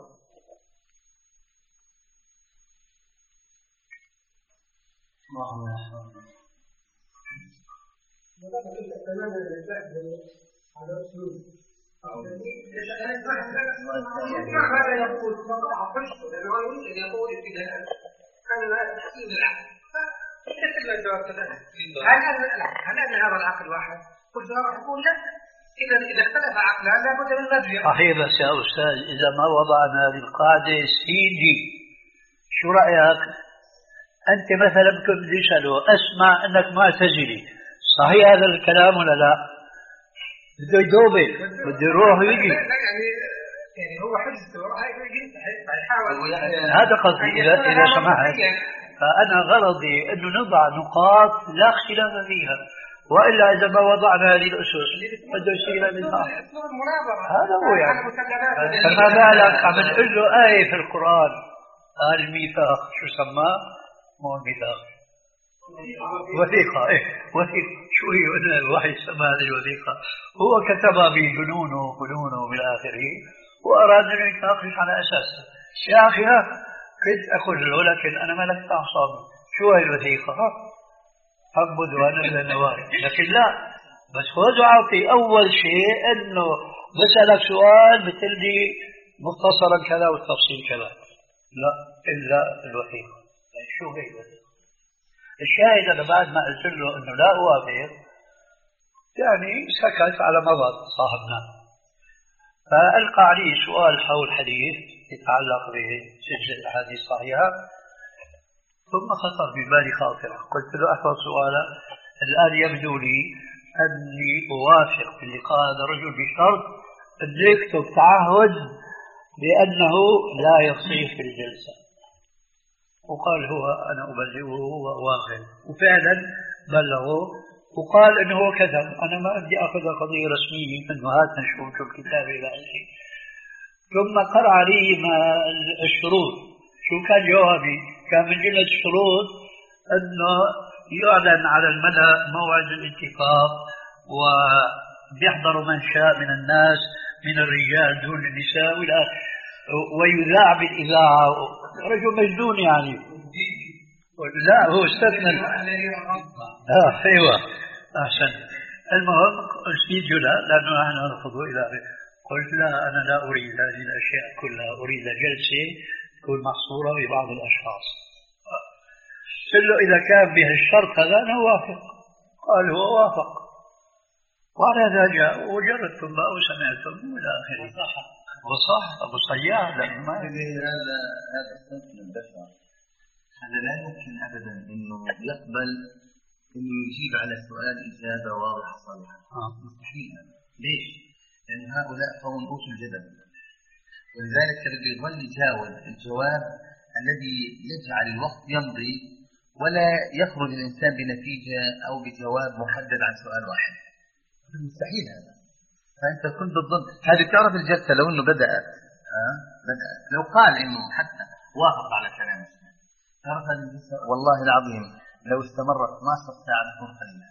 هل أن هذا العقل واحد؟ قلت له يقول لا، إذا إذا اختلف عقلان لابد من مرجع. صحيح، بس يا أستاذ إذا ما وضعنا هذه القاعدة سيدي شو رأيك؟ أنت مثلا كنت تسأله أسمع أنك معتزلي، صحيح هذا الكلام ولا لا؟ بده يدوبك، بده يروح ويجي. يعني يعني هو حجته راح يحاول. هذا قصدي إذا إذا سمحت، فأنا غرضي أنه نضع نقاط لا اختلاف فيها، وإلا إذا ما وضعنا هذه الأسس بده يصير النظام. هذا هو يعني. فما بالك عم نقول له آية في القرآن، قال الميثاق شو سماه؟ مو الميثاق، وثيقة. إيه وثيقة، شو هي قلنا الوحي سماه هذه الوثيقة؟ هو كتبها بجنونه وفنونه بالآخره، وأراد أن يتناقش على أساسها. يا أخي كنت أقول له لكن أنا ملكت أعصابي، شو هي الوثيقة؟ أعبد وأنا النوار، لكن لا، بس خذ وعطي. أول شيء أنه بسألك سؤال مثل لي مختصرا كذا والتفصيل كذا، لا إلا الوثيقة. شو هي الوثيقة؟ الشاهد أنا بعد ما قلت له أنه لا أوافق يعني سكت على مضض صاحبنا، فألقى عليه سؤال حول حديث يتعلق بسلسلة الأحاديث الصحيحة، ثم خطر ببالي خاطرة. قلت له أحفظ سؤاله، الآن يبدو لي أني أوافق بلقاء هذا الرجل بشرط أن يكتب تعهد بأنه لا يصيح في الجلسة. وقال هو أنا أبلغه وأوافق، وفعلا بلغه وقال أنه هو كذب. أنا ما بدي أخذها قضية رسمية أنه هات نشوف شو الكتاب إلى آخره. ثم قرأ لي ما الشروط. شو كان جوابي؟ كان من جملة الشروط أنه يعلن على الملأ موعد الاتفاق، ويحضر من شاء من الناس من الرجال دون النساء، ويذاع بالإذاعة. رجل مجنون يعني. لا هو استثنى. آه أيوة أحسن. المهم أسيد لا، لأنه نحن نرفض إلى آخره. قلت لا، أنا لا أريد هذه الأشياء كلها، أريد جلسة تكون محصورة ببعض الأشخاص. قلت له إذا كان به الشرط هذا أنا وافق. قال هو وافق، وعلى هذا جاء وجربتم بقى وسمعتم إلى آخره. وصح أبو صياح لأنه ما هذا هذا الصنف من البشر، هذا لا يمكن أبدا إنه يقبل إنه يجيب على السؤال إجابة واضحة صريحة. آه. مستحيل. ليش؟ لأن هؤلاء قوم أوتوا الجدل، ولذلك بده يظل يجاوب الجواب الذي يجعل الوقت يمضي ولا يخرج الإنسان بنتيجة أو بجواب محدد عن سؤال واحد. مستحيل هذا. فأنت كنت تظن هذه تعرف الجلسة لو أنه بدأت أه؟ بدأت لو قال إنه حتى وافق على كلام تعرف هذه الجلسة والله العظيم لو استمرت اثنتي عشرة ساعة تكون قليلة.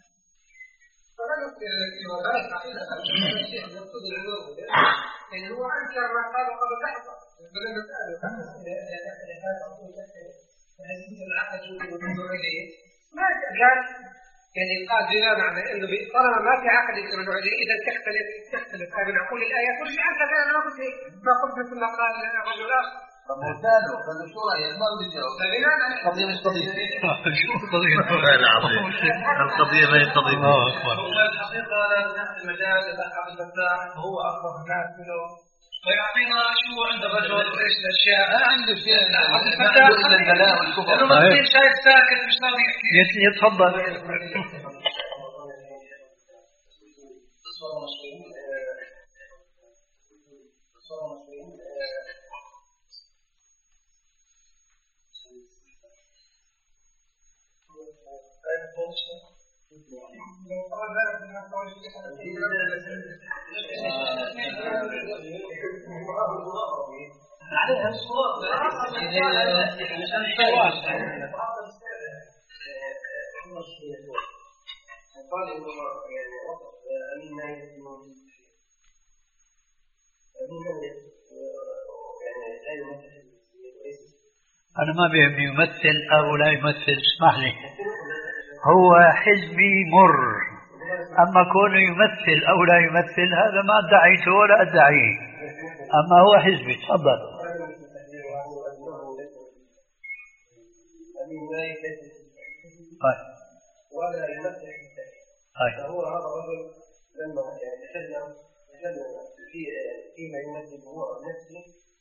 يعني هو أنكر ما قال قبل لحظة فلما سأله ما قال يعني قال بناء على انه طالما ما في عقد يرجع اليه اذا تختلف تختلف هذه معقول الايات ورجع انت انا ما قلت ما قلت مثل ما قال الرجل الاخر. طب وثاني قال له شو رايك ما بدي اجاوب. القضيه مش قضيه. شو القضيه؟ العظيم القضيه ما هي قضيه. هو الحقيقه لا نفس المجال الاخ عبد الفتاح هو اكبر الناس منه ويعطينا شو عند الرجل ايش الاشياء. انا عندي شيء عبد الفتاح الا البلاء والكفر. لانه مسكين شايف ساكت مش راضي يحكي. يتفضل. عليها الصور قال انه يعني وصف امين ما يسمون أنا ما بيهمني يمثل أو لا يمثل. اسمح لي هو حزبي مر، أما كونه يمثل أو لا يمثل هذا ما ادعيته ولا أدعيه، أما هو حزبي. تفضل. ولا يمثل فهو هذا الرجل لما تكلم تكلم في فيما يمثل هو نفسه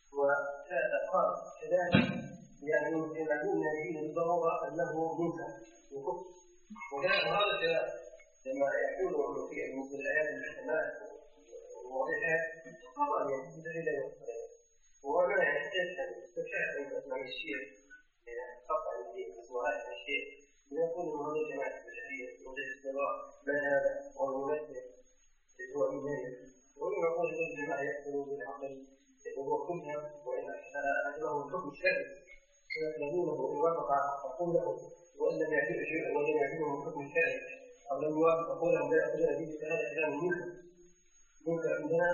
وقال كذلك يعني يعلمون فيه الضرورة أنه منكر وكفر. وكان هذا لما يقول في من الآيات المحكمات وغيرها طبعا يعني دليل وأنا يحتاج أن تشاهد مع الشيء قطع الدين وهذا الشيء يقول من هذه الجماعة البشرية وجد السواء ما هذا والممثل هو إيمانه وإن يقول هذه الجماعة يأكلوا بالعقل وهو كلها وإن أخذهم الحكم الشرعي فيأخذونه إن وافق عقوله وإن لم يعجبه شيء ولم يعجبهم الحكم الشرعي أو لم يوافق قولهم لا يأخذون به فهذا كلام منكر منكر عندنا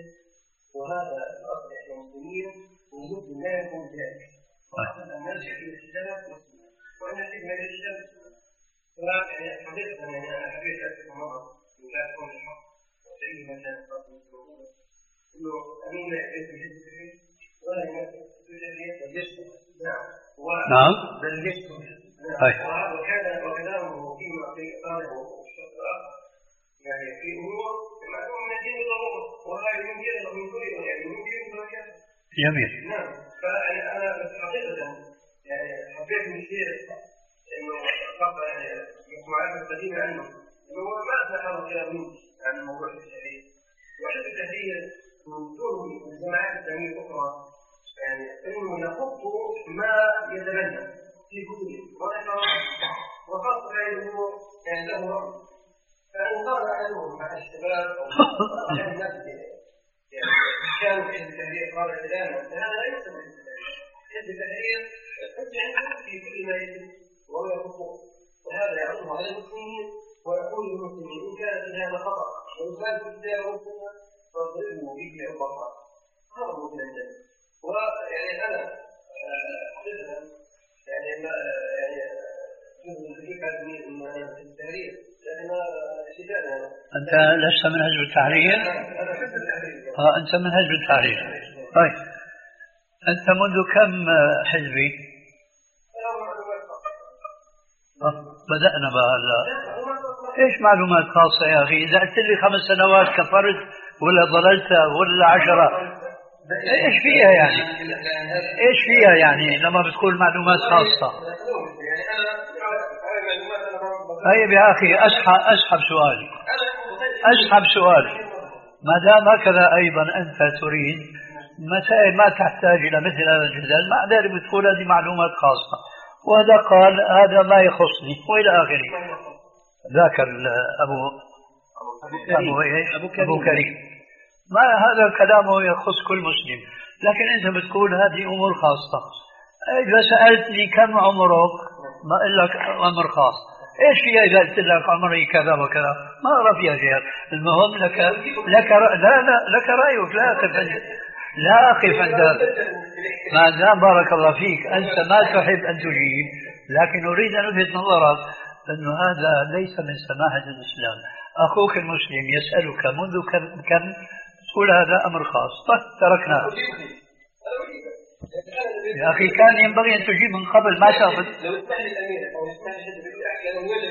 وهذا الأصل إحنا مسلمين والمسلم لا يكون ذلك وأصل أن نرجع إلى الكتاب وأنا أحب من الإسلام يعني حقيقة يعني أنا حبيت أكثر مرة من لا تكون الحق وشيء ما كان قصد الموضوع إنه أمين لا يجب الحزب ولا يمثل الجزئية بالجسم. نعم نعم بالجسم. وكذا وكلامه فيما قاله الشخص الآخر يعني في أمور معلوم من الدين ضرورة وهذا يمكن من كل يعني يمكن ذلك. جميل. نعم فأنا حقيقة يعني حبيت من شيء إنه قطع يعني معرفة قديمة عنه إنه ما أثنى هذا الكلام منه عن موضوع التحرير وحب التحرير من دون الجماعات الإسلامية الأخرى يعني إنه يخط ما يتبنى في كله وأنه وخاصة إنه يعني له رأي فإن قال عنهم مع الشباب أو مع الناس يعني كانوا في التحرير قال كلاما فهذا لا يسمى حزب التحرير في كل ما يجب وهو يخطئ وهذا يعرضه على المسلمين ويقول للمسلمين إن كان في هذا خطأ وإن كان في الكتاب والسنة فاضربوا به البصر هذا هو من الجنة. ويعني أنا حقيقة يعني ما يعني جزء من الحقيقة أن أنا في التحرير لأن شجاعنا أنت لست من حزب التحرير؟ أنا حزب التحرير. آه أنت من حزب التحرير. طيب أنت منذ كم حزبي؟ بدأنا بهذا. إيش معلومات خاصة يا أخي؟ إذا قلت لي خمس سنوات كفرت ولا ضللت ولا عشرة إيش فيها يعني؟ إيش فيها يعني لما بتقول معلومات خاصة؟ طيب يا أخي أسحب أسحب سؤالي أسحب سؤالي ما دام هكذا أيضا أنت تريد مسائل ما تحتاج إلى مثل هذا الجدال مع ذلك بتقول هذه معلومات خاصة وهذا قال هذا ما يخصني وإلى آخره. ذاكر أبو أبو, أبو, كريم. أبو كريم ما هذا كلامه يخص كل مسلم، لكن أنت بتقول هذه أمور خاصة. إذا سألتني كم عمرك ما أقول لك عمر خاص. إيش فيها إذا قلت لك عمري كذا وكذا؟ ما أرى فيها شيء. المهم لك لك لا لا لك رأيك، لا أقف عند لا أقف عند هذا. ما دام بارك الله فيك أنت ما تحب أن تجيب، لكن أريد أن ألفت نظرك أنه هذا ليس من سماحة الإسلام. أخوك المسلم يسألك منذ كم كم تقول هذا أمر خاص، طيب تركناه. يا أخي كان ينبغي أن تجيب من قبل، ما تأخذ. لو اسمح لي الأمير أو اسمح لي حد يقول أحكي أنا وجه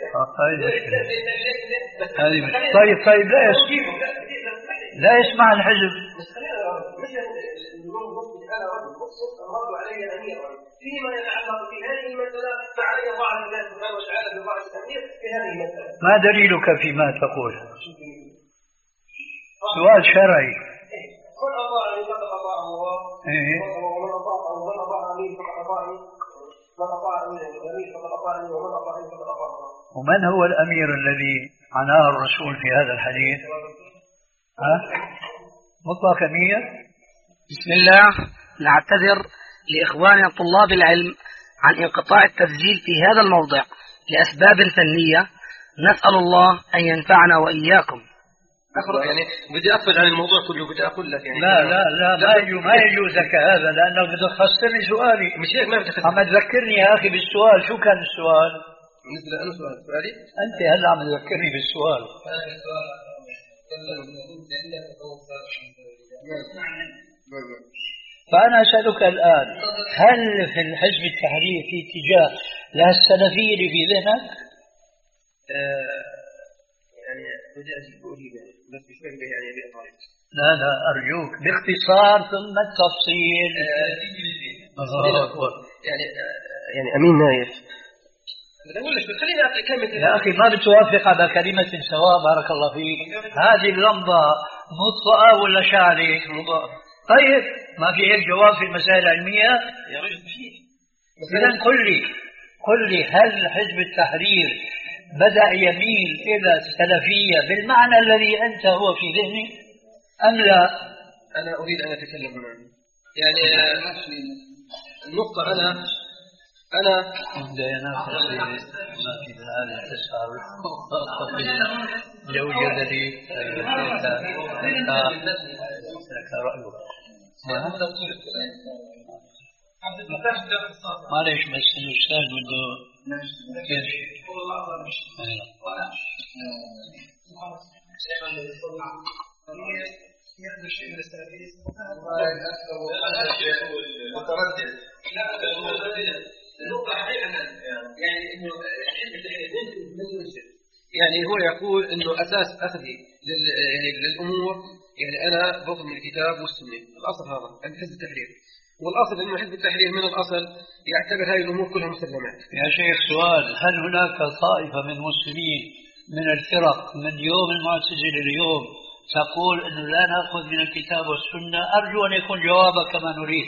هذه مشكلة. طيب طيب لا يسمح لا يسمع الحزب. أنا رجل مقصد أمر علي الأمير فيما يتعلق في هذه المسألة، فعلي الله عز وجل بضاعة الأمير في هذه المسألة. ما دليلك فيما تقول؟ سؤال شرعي. من أطاعني فقد أطاع الله، ومن أطاع ومن أطاعني فقد أطاعني، من أطاعني الأمير فقد أطاعني، ومن أطاعني فقد أطاع الله. ومن هو الأمير الذي عناه الرسول في هذا الحديث؟ ها؟ مطلق أمير؟ بسم الله. نعتذر لإخواننا طلاب العلم عن انقطاع التسجيل في هذا الموضع لأسباب فنية، نسأل الله أن ينفعنا وإياكم. يعني بدي أخرج عن الموضوع كله، بدي أقول لك يعني لا لا لا ما يجوز ما يجوز لك هذا، لأنك بدك تخسرني سؤالي. مش هيك، ما بدك عم تذكرني يا أخي بالسؤال. شو كان السؤال؟ بالنسبة لأنه سؤال سؤالي أنت هلا عم تذكرني بالسؤال. فأنا أسألك الآن، هل في الحزب التحرير في اتجاه للسلفية اللي في ذهنك؟ آه يعني بدي أجيب أجيب بس بشوي يعني بإطارة. لا لا أرجوك باختصار ثم التفصيل. آه يعني آه يعني أمين نايف. خليني أعطي كلمة. يا أخي ما بتوافق على كلمة سواء، بارك الله فيك. هذه اللمبة مطفأة ولا شعلة؟ مضاءة. طيب ما في هيك جواب في المسائل العلمية؟ يا رجل فيه. إذن قل لي قل لي هل حزب التحرير بدأ يميل إلى السلفية بالمعنى الذي أنت هو في ذهني أم لا؟ أنا أريد أن أتكلم هنا. يعني النقطة أنا أنا ما في هذا التساؤل لو وجد لي لك رأيك. معليش بس الأستاذ بده يرشد. يحدث شيء من السلفية متردد. لا النقطة حقيقة يعني إنه يعني هو يقول إنه أساس أخذي لل يعني للأمور، يعني أنا باخذ من الكتاب والسنة، الأصل هذا عند حزب التحرير، والأصل إنه حزب التحرير من الأصل يعتبر هذه الأمور كلها مسلمات. يا شيخ سؤال، هل هناك طائفة من المسلمين من الفرق من يوم المعتزلة اليوم تقول أنه لا نأخذ من الكتاب والسنة؟ أرجو أن يكون جوابك كما نريد.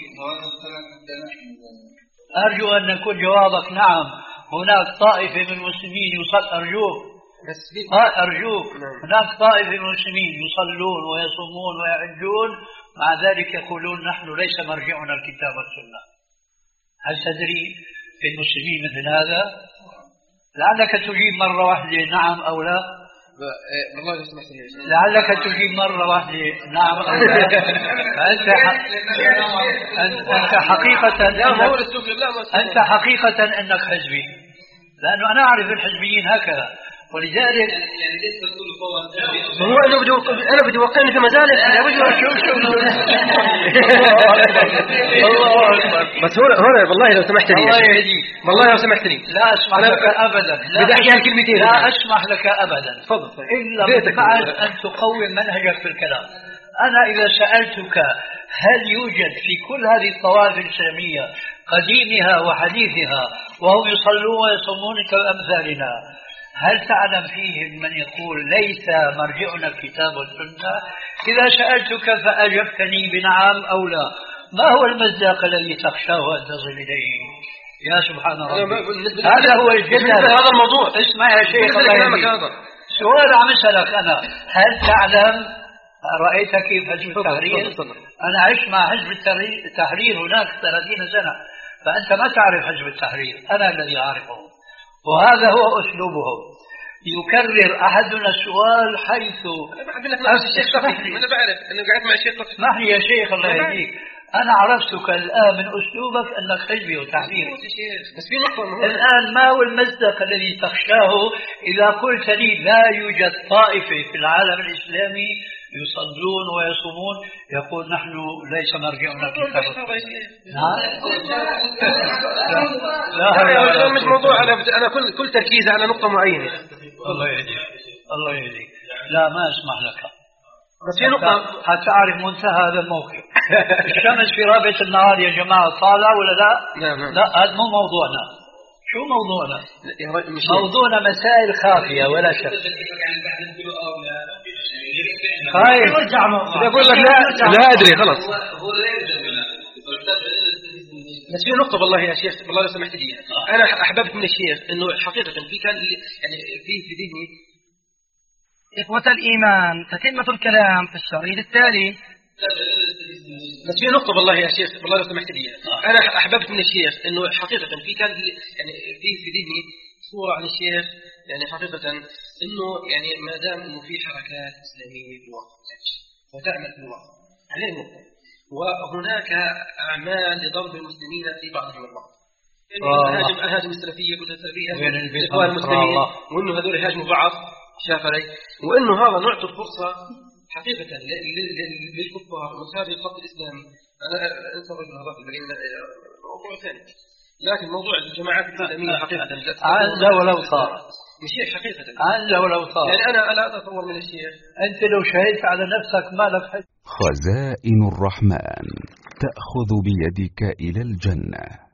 أرجو أن يكون جوابك نعم هناك طائفة من المسلمين يصل. أرجوك أرجوك هناك طائفة من المسلمين يصلون ويصومون ويعجون، مع ذلك يقولون نحن ليس مرجعنا الكتاب والسنة. هل تدري في المسلمين مثل هذا؟ لعلك تجيب مرة واحدة نعم أو لا. والله لو سمحت لي لعلك تجيب مرة واحدة نعم أو لا. فأنت حق... أنت حقيقة أنك... أنت حقيقة أنك حزبي، لأنه أنا أعرف الحزبيين هكذا، ولذلك يعني ليس كل قوة هو أنا بدي أنا بدي وقعني في مجالس يا وجه شو شو الله أكبر. بس هو هو والله لو سمحت لي الله يهديك والله لو سمحت لي لا أسمح لك أبدا. بدي أحكي هالكلمتين لا أسمح لك أبدا. تفضل إلا بعد أن تقوم منهجك في الكلام. أنا إذا سألتك هل يوجد في كل هذه الطوائف الإسلامية قديمها وحديثها وهم يصلون ويصومون كأمثالنا، هل تعلم فيهم من يقول ليس مرجعنا الكتاب والسنة؟ إذا سألتك فأجبتني بنعم أو لا، ما هو المصداق الذي تخشاه أن تصل إليه؟ يا سبحان الله، هذا هو الجدل. هذا الموضوع. اسمع يا شيخ الله يهديك، سؤال عم أسألك أنا، هل تعلم رأيت كيف حزب التحرير؟ أنا عشت مع حزب التحرير هناك ثلاثين سنة، فأنت ما تعرف حزب التحرير، أنا الذي أعرفه، وهذا هو أسلوبهم. يكرر أحدنا السؤال حيث أنا بعرف أنا قاعد مع الشيخ. اسمح لي يا شيخ الله يهديك، أنا عرفتك الآن من أسلوبك أنك حزبي وتحريري. بس في نقطة الآن ما هو المصداق الذي تخشاه إذا قلت لي لا يوجد طائفة في العالم الإسلامي يصلون ويصومون يقول نحن ليس مرجعنا كتاب لا مش موضوع. أنا أنا كل كل تركيزي على نقطة معينة. الله يهديك الله يهديك. لا ما أسمح لك، بس في نقطة حتى أعرف منتهى هذا الموقف. الشمس في رابعة النهار يا جماعة طالع ولا لا؟ لا لا هذا مو موضوعنا. شو موضوعنا؟ موضوعنا مسائل خافية ولا شك. خايف يقول لك لا لا أدري خلاص. بس في نقطة والله يا شيخ والله لو سمحت لي، أنا أحببت من الشيخ إنه حقيقة في كان يعني في في ذهني. إخوة الإيمان، تتمة الكلام في الشريط التالي. بس في نقطة والله يا شيخ والله لو سمحت لي، أنا أحببت من الشيخ إنه حقيقة في كان يعني في في ذهني صورة عن الشيخ، يعني حقيقة إنه يعني ما دام إنه في حركات إسلامية في الوقت وتعمل في الوقت عليه النقطة، وهناك أعمال لضرب المسلمين في بعضهم البعض. هاجم هاجم السلفية كل السلفية إخوان المسلمين، وإنه هذول يهاجموا بعض شاف علي، وإنه هذا نعطي الفرصة حقيقة للكفار ومساعدة الخط الإسلامي. أنا أنسى رجل هذا موضوع ثاني، لكن موضوع الجماعات الإسلامية حقيقة عز ولو صار مشيخ حقيقة عز ولو صار. يعني أنا لا أتصور من الشيخ. أنت لو شهدت على نفسك ما لك حج. خزائن الرحمن تأخذ بيدك إلى الجنة.